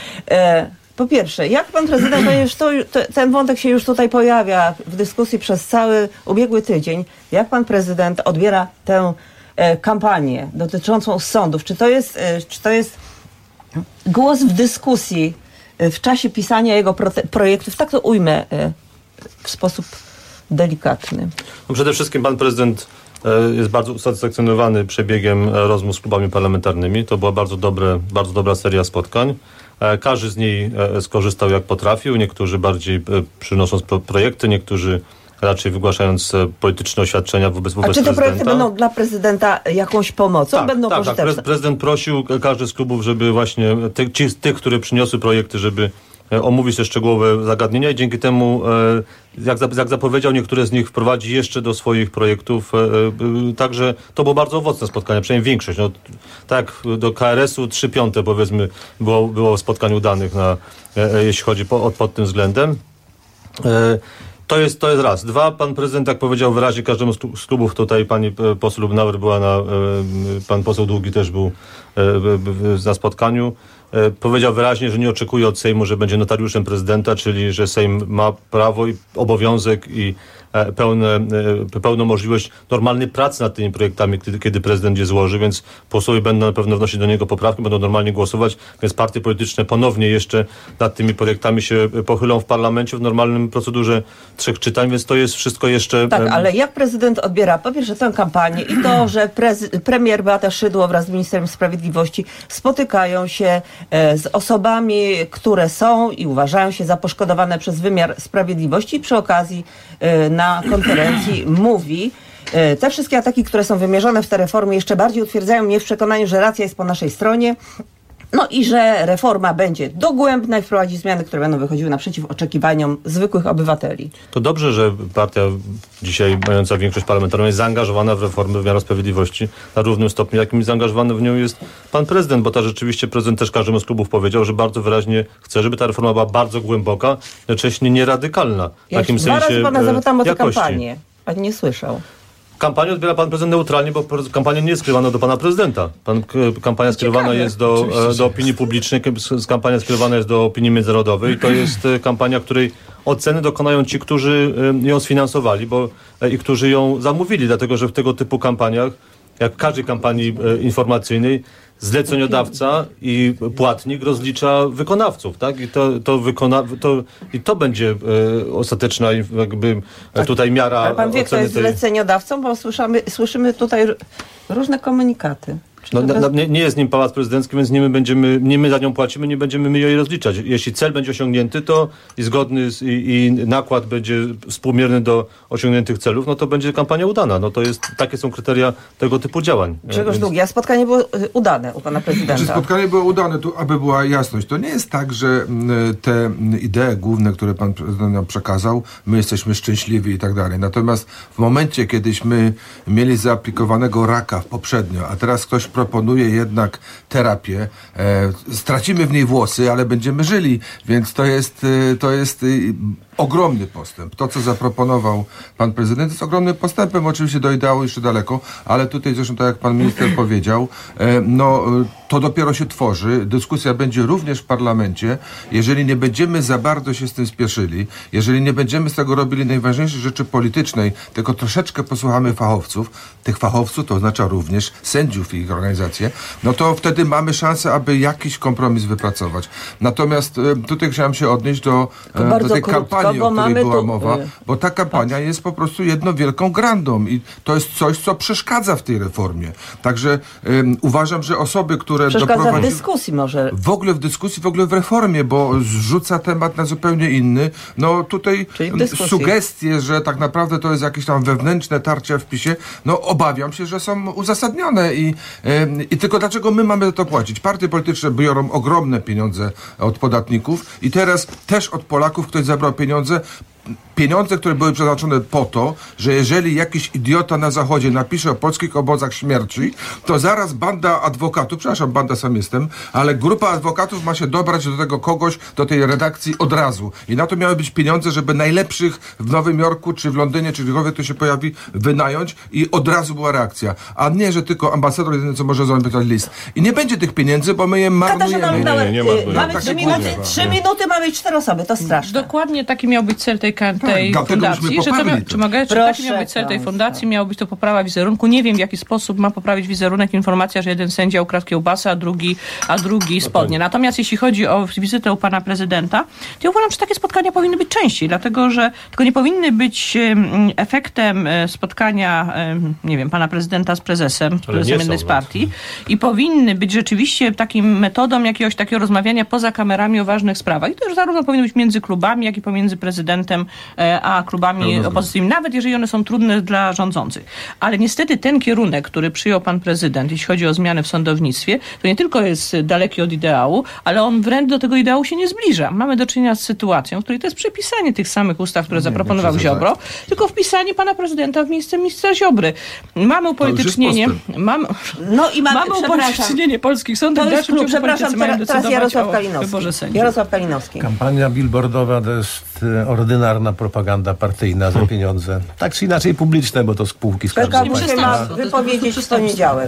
Po pierwsze, jak pan prezydent, ponieważ ten wątek się już tutaj pojawia w dyskusji przez cały ubiegły tydzień, jak pan prezydent odbiera tę kampanię dotyczącą sądów? Czy to jest głos w dyskusji w czasie pisania jego projektów? Tak to ujmę w sposób delikatny. No przede wszystkim pan prezydent jest bardzo usatysfakcjonowany przebiegiem rozmów z klubami parlamentarnymi. To była bardzo dobra seria spotkań. Każdy z niej skorzystał jak potrafił. Niektórzy bardziej przynosząc projekty, niektórzy raczej wygłaszając polityczne oświadczenia wobec prezydenta. A czy te projekty będą dla prezydenta jakąś pomocą? Będą pożyteczne? Prezydent prosił każdy z klubów, żeby właśnie tych, które przyniosły projekty, żeby omówić te szczegółowe zagadnienia i dzięki temu, jak zapowiedział, niektóre z nich wprowadzi jeszcze do swoich projektów. Także to było bardzo owocne spotkanie, przynajmniej większość. No, tak, do KRS-u 3/5 powiedzmy było spotkań udanych, jeśli chodzi pod tym względem. To jest raz. Dwa, pan prezydent, jak powiedział wyraźnie każdemu z klubów, tutaj pani poseł Lubnauer była pan poseł Długi też był na spotkaniu. Powiedział wyraźnie, że nie oczekuje od Sejmu, że będzie notariuszem prezydenta, czyli że Sejm ma prawo i obowiązek i pełną możliwość normalnej pracy nad tymi projektami, kiedy prezydent je złoży, więc posłowie będą na pewno wnosić do niego poprawki, będą normalnie głosować, więc partie polityczne ponownie jeszcze nad tymi projektami się pochylą w parlamencie w normalnym procedurze 3 czytań, więc to jest wszystko jeszcze... Tak, ale jak prezydent odbiera po pierwsze tę kampanię i to, że premier Beata Szydło wraz z ministrem sprawiedliwości spotykają się z osobami, które są i uważają się za poszkodowane przez wymiar sprawiedliwości i przy okazji na konferencji mówi, te wszystkie ataki, które są wymierzone w te reformy, jeszcze bardziej utwierdzają mnie w przekonaniu, że racja jest po naszej stronie. No i że reforma będzie dogłębna i wprowadzi zmiany, które będą wychodziły naprzeciw oczekiwaniom zwykłych obywateli. To dobrze, że partia dzisiaj mająca większość parlamentarną jest zaangażowana w reformę wymiaru sprawiedliwości na równym stopniu, jakim zaangażowany w nią jest pan prezydent, bo rzeczywiście prezydent też każdemu z klubów powiedział, że bardzo wyraźnie chce, żeby ta reforma była bardzo głęboka, jednocześnie nieradykalna. W takim sensie dwa razy pana zapytam o tę jakości. kampanię. Pan nie słyszał. Kampanię odbiera pan prezydent neutralnie, bo kampania nie jest skierowana do pana prezydenta. Kampania skierowana jest do opinii publicznej, kampania skierowana jest do opinii międzynarodowej. To jest kampania, której oceny dokonają ci, którzy ją sfinansowali i którzy ją zamówili, dlatego że w tego typu kampaniach, jak w każdej kampanii informacyjnej, zleceniodawca i płatnik rozlicza wykonawców, tak? I to będzie ostateczna jakby tutaj miara. Ale pan wie, kto jest zleceniodawcą, bo słyszymy tutaj różne komunikaty. Nie jest nim Pałac Prezydencki, więc nie my za nią płacimy, nie będziemy my jej rozliczać. Jeśli cel będzie osiągnięty, to i zgodny i nakład będzie współmierny do osiągniętych celów, no to będzie kampania udana. No to takie są kryteria tego typu działań. Grzegorz Długi, a spotkanie było udane u pana prezydenta? Spotkanie było udane, tu aby była jasność. To nie jest tak, że te idee główne, które pan prezydent nam przekazał, my jesteśmy szczęśliwi i tak dalej. Natomiast w momencie, kiedyśmy mieli zaaplikowanego raka poprzednio, a teraz ktoś proponuje jednak terapię, stracimy w niej włosy, ale będziemy żyli, więc to jest ogromny postęp. To, co zaproponował pan prezydent, jest ogromnym postępem. Oczywiście do ideału jeszcze daleko, ale tutaj zresztą, tak jak pan minister powiedział, to dopiero się tworzy. Dyskusja będzie również w parlamencie. Jeżeli nie będziemy za bardzo się z tym spieszyli, jeżeli nie będziemy z tego robili najważniejszej rzeczy politycznej, tylko troszeczkę posłuchamy fachowców, tych fachowców to oznacza również sędziów i ich organizacje, no to wtedy mamy szansę, aby jakiś kompromis wypracować. Natomiast tutaj chciałem się odnieść do tej kampanii, o której była mowa, bo ta kampania jest po prostu jedną wielką grandą i to jest coś, co przeszkadza w tej reformie. Także uważam, że osoby, które przeszkadza w dyskusji może. W ogóle w dyskusji, w ogóle w reformie, bo zrzuca temat na zupełnie inny. No tutaj sugestie, że tak naprawdę to jest jakieś tam wewnętrzne tarcia w PiS-ie, no obawiam się, że są uzasadnione i tylko dlaczego my mamy za to płacić? Partie polityczne biorą ogromne pieniądze od podatników i teraz też od Polaków ktoś zabrał pieniądze pieniądze, które były przeznaczone po to, że jeżeli jakiś idiota na Zachodzie napisze o polskich obozach śmierci, to zaraz banda adwokatów, przepraszam, banda sam jestem, ale grupa adwokatów ma się dobrać do tego kogoś, do tej redakcji od razu. I na to miały być pieniądze, żeby najlepszych w Nowym Jorku, czy w Londynie, czy gdziekolwiek to się pojawi, wynająć i od razu była reakcja. A nie, że tylko ambasador jedyne, co może zrobić list. I nie będzie tych pieniędzy, bo my je marnujemy. Nie mamy 3 minuty, mamy 4 osoby, to straszne. Dokładnie taki miał być cel tej fundacji. Taki miał być cel tej fundacji, miał być to poprawa wizerunku. Nie wiem, w jaki sposób ma poprawić wizerunek informacja, że jeden sędzia ukradł kiełbasę, a drugi spodnie. Natomiast jeśli chodzi o wizytę u pana prezydenta, to ja uważam, że takie spotkania powinny być częściej, dlatego że tylko nie powinny być efektem spotkania, nie wiem, pana prezydenta z prezesem jednej z partii i powinny być rzeczywiście takim metodą jakiegoś takiego rozmawiania poza kamerami o ważnych sprawach. I to już zarówno powinno być między klubami, jak i pomiędzy prezydentem a klubami opozycyjnymi, nawet jeżeli one są trudne dla rządzących. Ale niestety ten kierunek, który przyjął pan prezydent, jeśli chodzi o zmiany w sądownictwie, to nie tylko jest daleki od ideału, ale on wręcz do tego ideału się nie zbliża. Mamy do czynienia z sytuacją, w której to jest przepisanie tych samych ustaw, które zaproponował Ziobro, tylko wpisanie pana prezydenta w miejsce ministra Ziobry. Mamy upolitycznienie, mamy upolitycznienie polskich sądów. Przepraszam, teraz Jarosław Kalinowski. Kampania billboardowa to jest ordynarna propaganda partyjna za pieniądze. Tak czy inaczej publiczne, bo to spółki Skarbu Państwa. Ma wypowiedzieć w poniedziałek.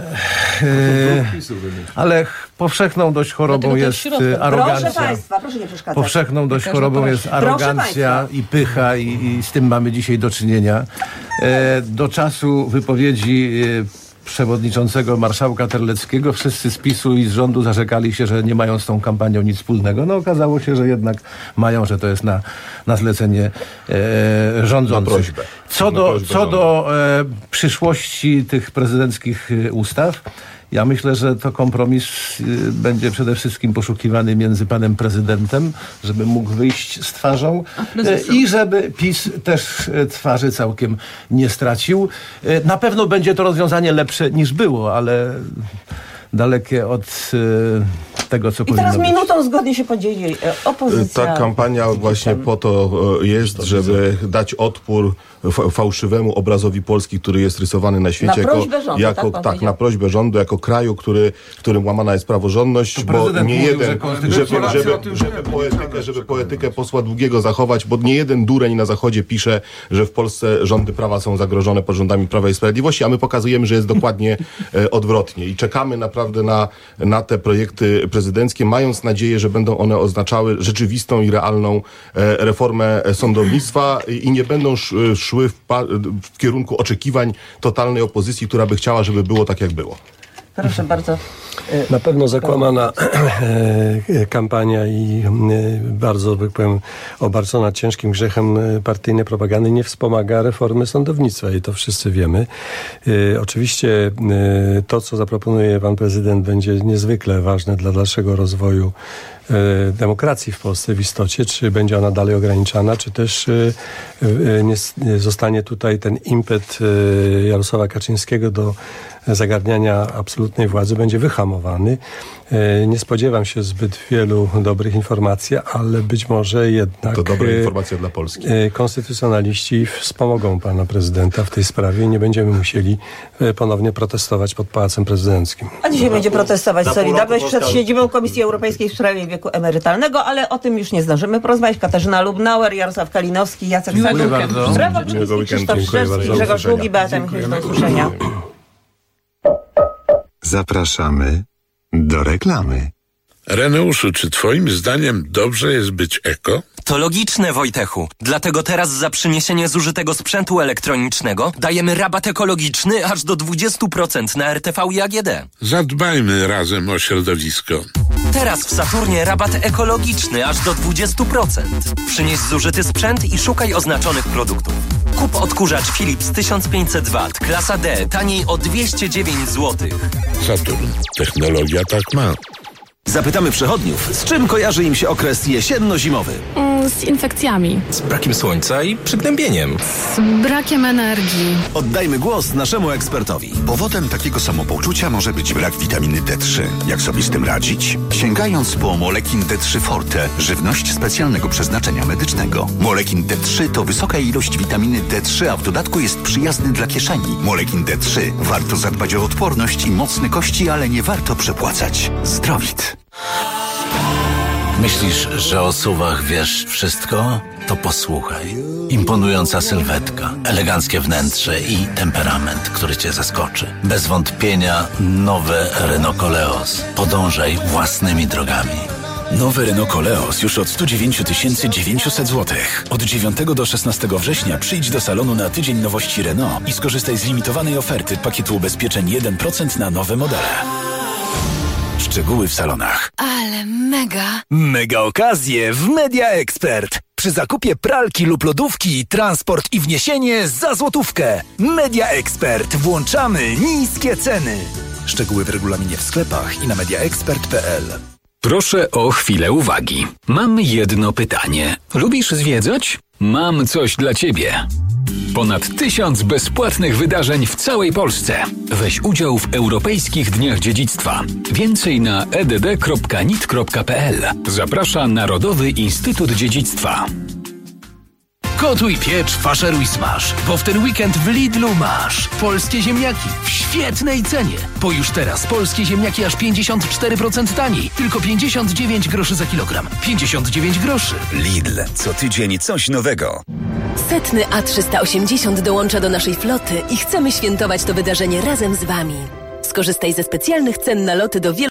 Ale powszechną dość chorobą jest arogancja. Proszę Państwa, proszę nie przeszkadzać. Powszechną dość chorobą jest arogancja i pycha i z tym mamy dzisiaj do czynienia. Do czasu wypowiedzi przewodniczącego marszałka Terleckiego wszyscy z PiS-u i z rządu zarzekali się, że nie mają z tą kampanią nic wspólnego. No okazało się, że jednak mają, że to jest na zlecenie rządzących. Co do przyszłości tych prezydenckich ustaw, ja myślę, że to kompromis będzie przede wszystkim poszukiwany między panem prezydentem, żeby mógł wyjść z twarzą i żeby PiS też twarzy całkiem nie stracił. Na pewno będzie to rozwiązanie lepsze niż było, ale dalekie od tego, co powinno być. I teraz minutą zgodnie się podzieli opozycja. Ta kampania właśnie po to jest, żeby dać odpór fałszywemu obrazowi Polski, który jest rysowany na świecie na prośbę rządu, jako kraju, którym łamana jest praworządność, bo nie jeden, żeby poetykę posła Długiego zachować, bo nie jeden dureń na Zachodzie pisze, że w Polsce rządy prawa są zagrożone pod rządami Prawa i Sprawiedliwości, a my pokazujemy, że jest dokładnie odwrotnie i czekamy naprawdę na te projekty prezydenckie, mając nadzieję, że będą one oznaczały rzeczywistą i realną reformę sądownictwa i nie będą szły w kierunku oczekiwań totalnej opozycji, która by chciała, żeby było tak, jak było. Proszę bardzo. Na pewno zakłamana kampania i bardzo, jak powiem, obarczona ciężkim grzechem partyjnej propagandy nie wspomaga reformy sądownictwa i to wszyscy wiemy. Oczywiście to, co zaproponuje pan prezydent, będzie niezwykle ważne dla dalszego rozwoju demokracji w Polsce w istocie, czy będzie ona dalej ograniczana, czy też nie zostanie tutaj ten impet Jarosława Kaczyńskiego do zagarniania absolutnej władzy będzie wyhamowany. Nie spodziewam się zbyt wielu dobrych informacji, ale być może jednak to dobra informacja dla Polski. Konstytucjonaliści wspomogą pana prezydenta w tej sprawie i nie będziemy musieli ponownie protestować pod Pałacem Prezydenckim. A dzisiaj będzie protestować Solidarność przed siedzibą Komisji Europejskiej w sprawie wieku emerytalnego, ale o tym już nie zdążymy porozmawiać. Katarzyna Lubnauer, Jarosław Kalinowski, Jacek Zagórek, Krzysztof Szczerski, Grzegorz Długi, Beata Michalska. Do usłyszenia. Zapraszamy do reklamy. Reneuszu, czy twoim zdaniem dobrze jest być eko? To logiczne, Wojtechu. Dlatego teraz za przyniesienie zużytego sprzętu elektronicznego dajemy rabat ekologiczny aż do 20% na RTV i AGD. Zadbajmy razem o środowisko. Teraz w Saturnie rabat ekologiczny aż do 20%. Przynieś zużyty sprzęt i szukaj oznaczonych produktów. Kup odkurzacz Philips 1500 W, klasa D, taniej o 209 zł. Saturn. Technologia tak ma. Zapytamy przechodniów, z czym kojarzy im się okres jesienno-zimowy. z infekcjami. Z brakiem słońca i przygnębieniem. Z brakiem energii. Oddajmy głos naszemu ekspertowi. Powodem takiego samopoczucia może być brak witaminy D3. Jak sobie z tym radzić? Sięgając po Molekin D3 Forte, żywność specjalnego przeznaczenia medycznego. Molekin D3 to wysoka ilość witaminy D3, a w dodatku jest przyjazny dla kieszeni. Molekin D3. Warto zadbać o odporność i mocne kości, ale nie warto przepłacać. Zdrowit. Myślisz, że o SUV-ach wiesz wszystko? To posłuchaj. Imponująca sylwetka, eleganckie wnętrze i temperament, który cię zaskoczy. Bez wątpienia nowe Renault Koleos. Podążaj własnymi drogami. Nowy Renault Koleos już od 109 900 zł. Od 9 do 16 września przyjdź do salonu na tydzień nowości Renault i skorzystaj z limitowanej oferty pakietu ubezpieczeń 1% na nowe modele. Szczegóły w salonach. Ale mega! Mega okazje w Media Expert. Przy zakupie pralki lub lodówki, transport i wniesienie za złotówkę. Media Expert. Włączamy niskie ceny. Szczegóły w regulaminie w sklepach i na mediaexpert.pl. Proszę o chwilę uwagi. Mam jedno pytanie. Lubisz zwiedzać? Mam coś dla Ciebie. Ponad 1000 bezpłatnych wydarzeń w całej Polsce. Weź udział w Europejskich Dniach Dziedzictwa. Więcej na edd.nit.pl. Zaprasza Narodowy Instytut Dziedzictwa. Gotuj, piecz, faszeruj, smaż, bo w ten weekend w Lidlu masz polskie ziemniaki w świetnej cenie. Bo już teraz polskie ziemniaki aż 54% taniej. Tylko 59 groszy za kilogram. 59 groszy. Lidl. Co tydzień coś nowego. Setny A380 dołącza do naszej floty i chcemy świętować to wydarzenie razem z Wami. Skorzystaj ze specjalnych cen na loty do wielu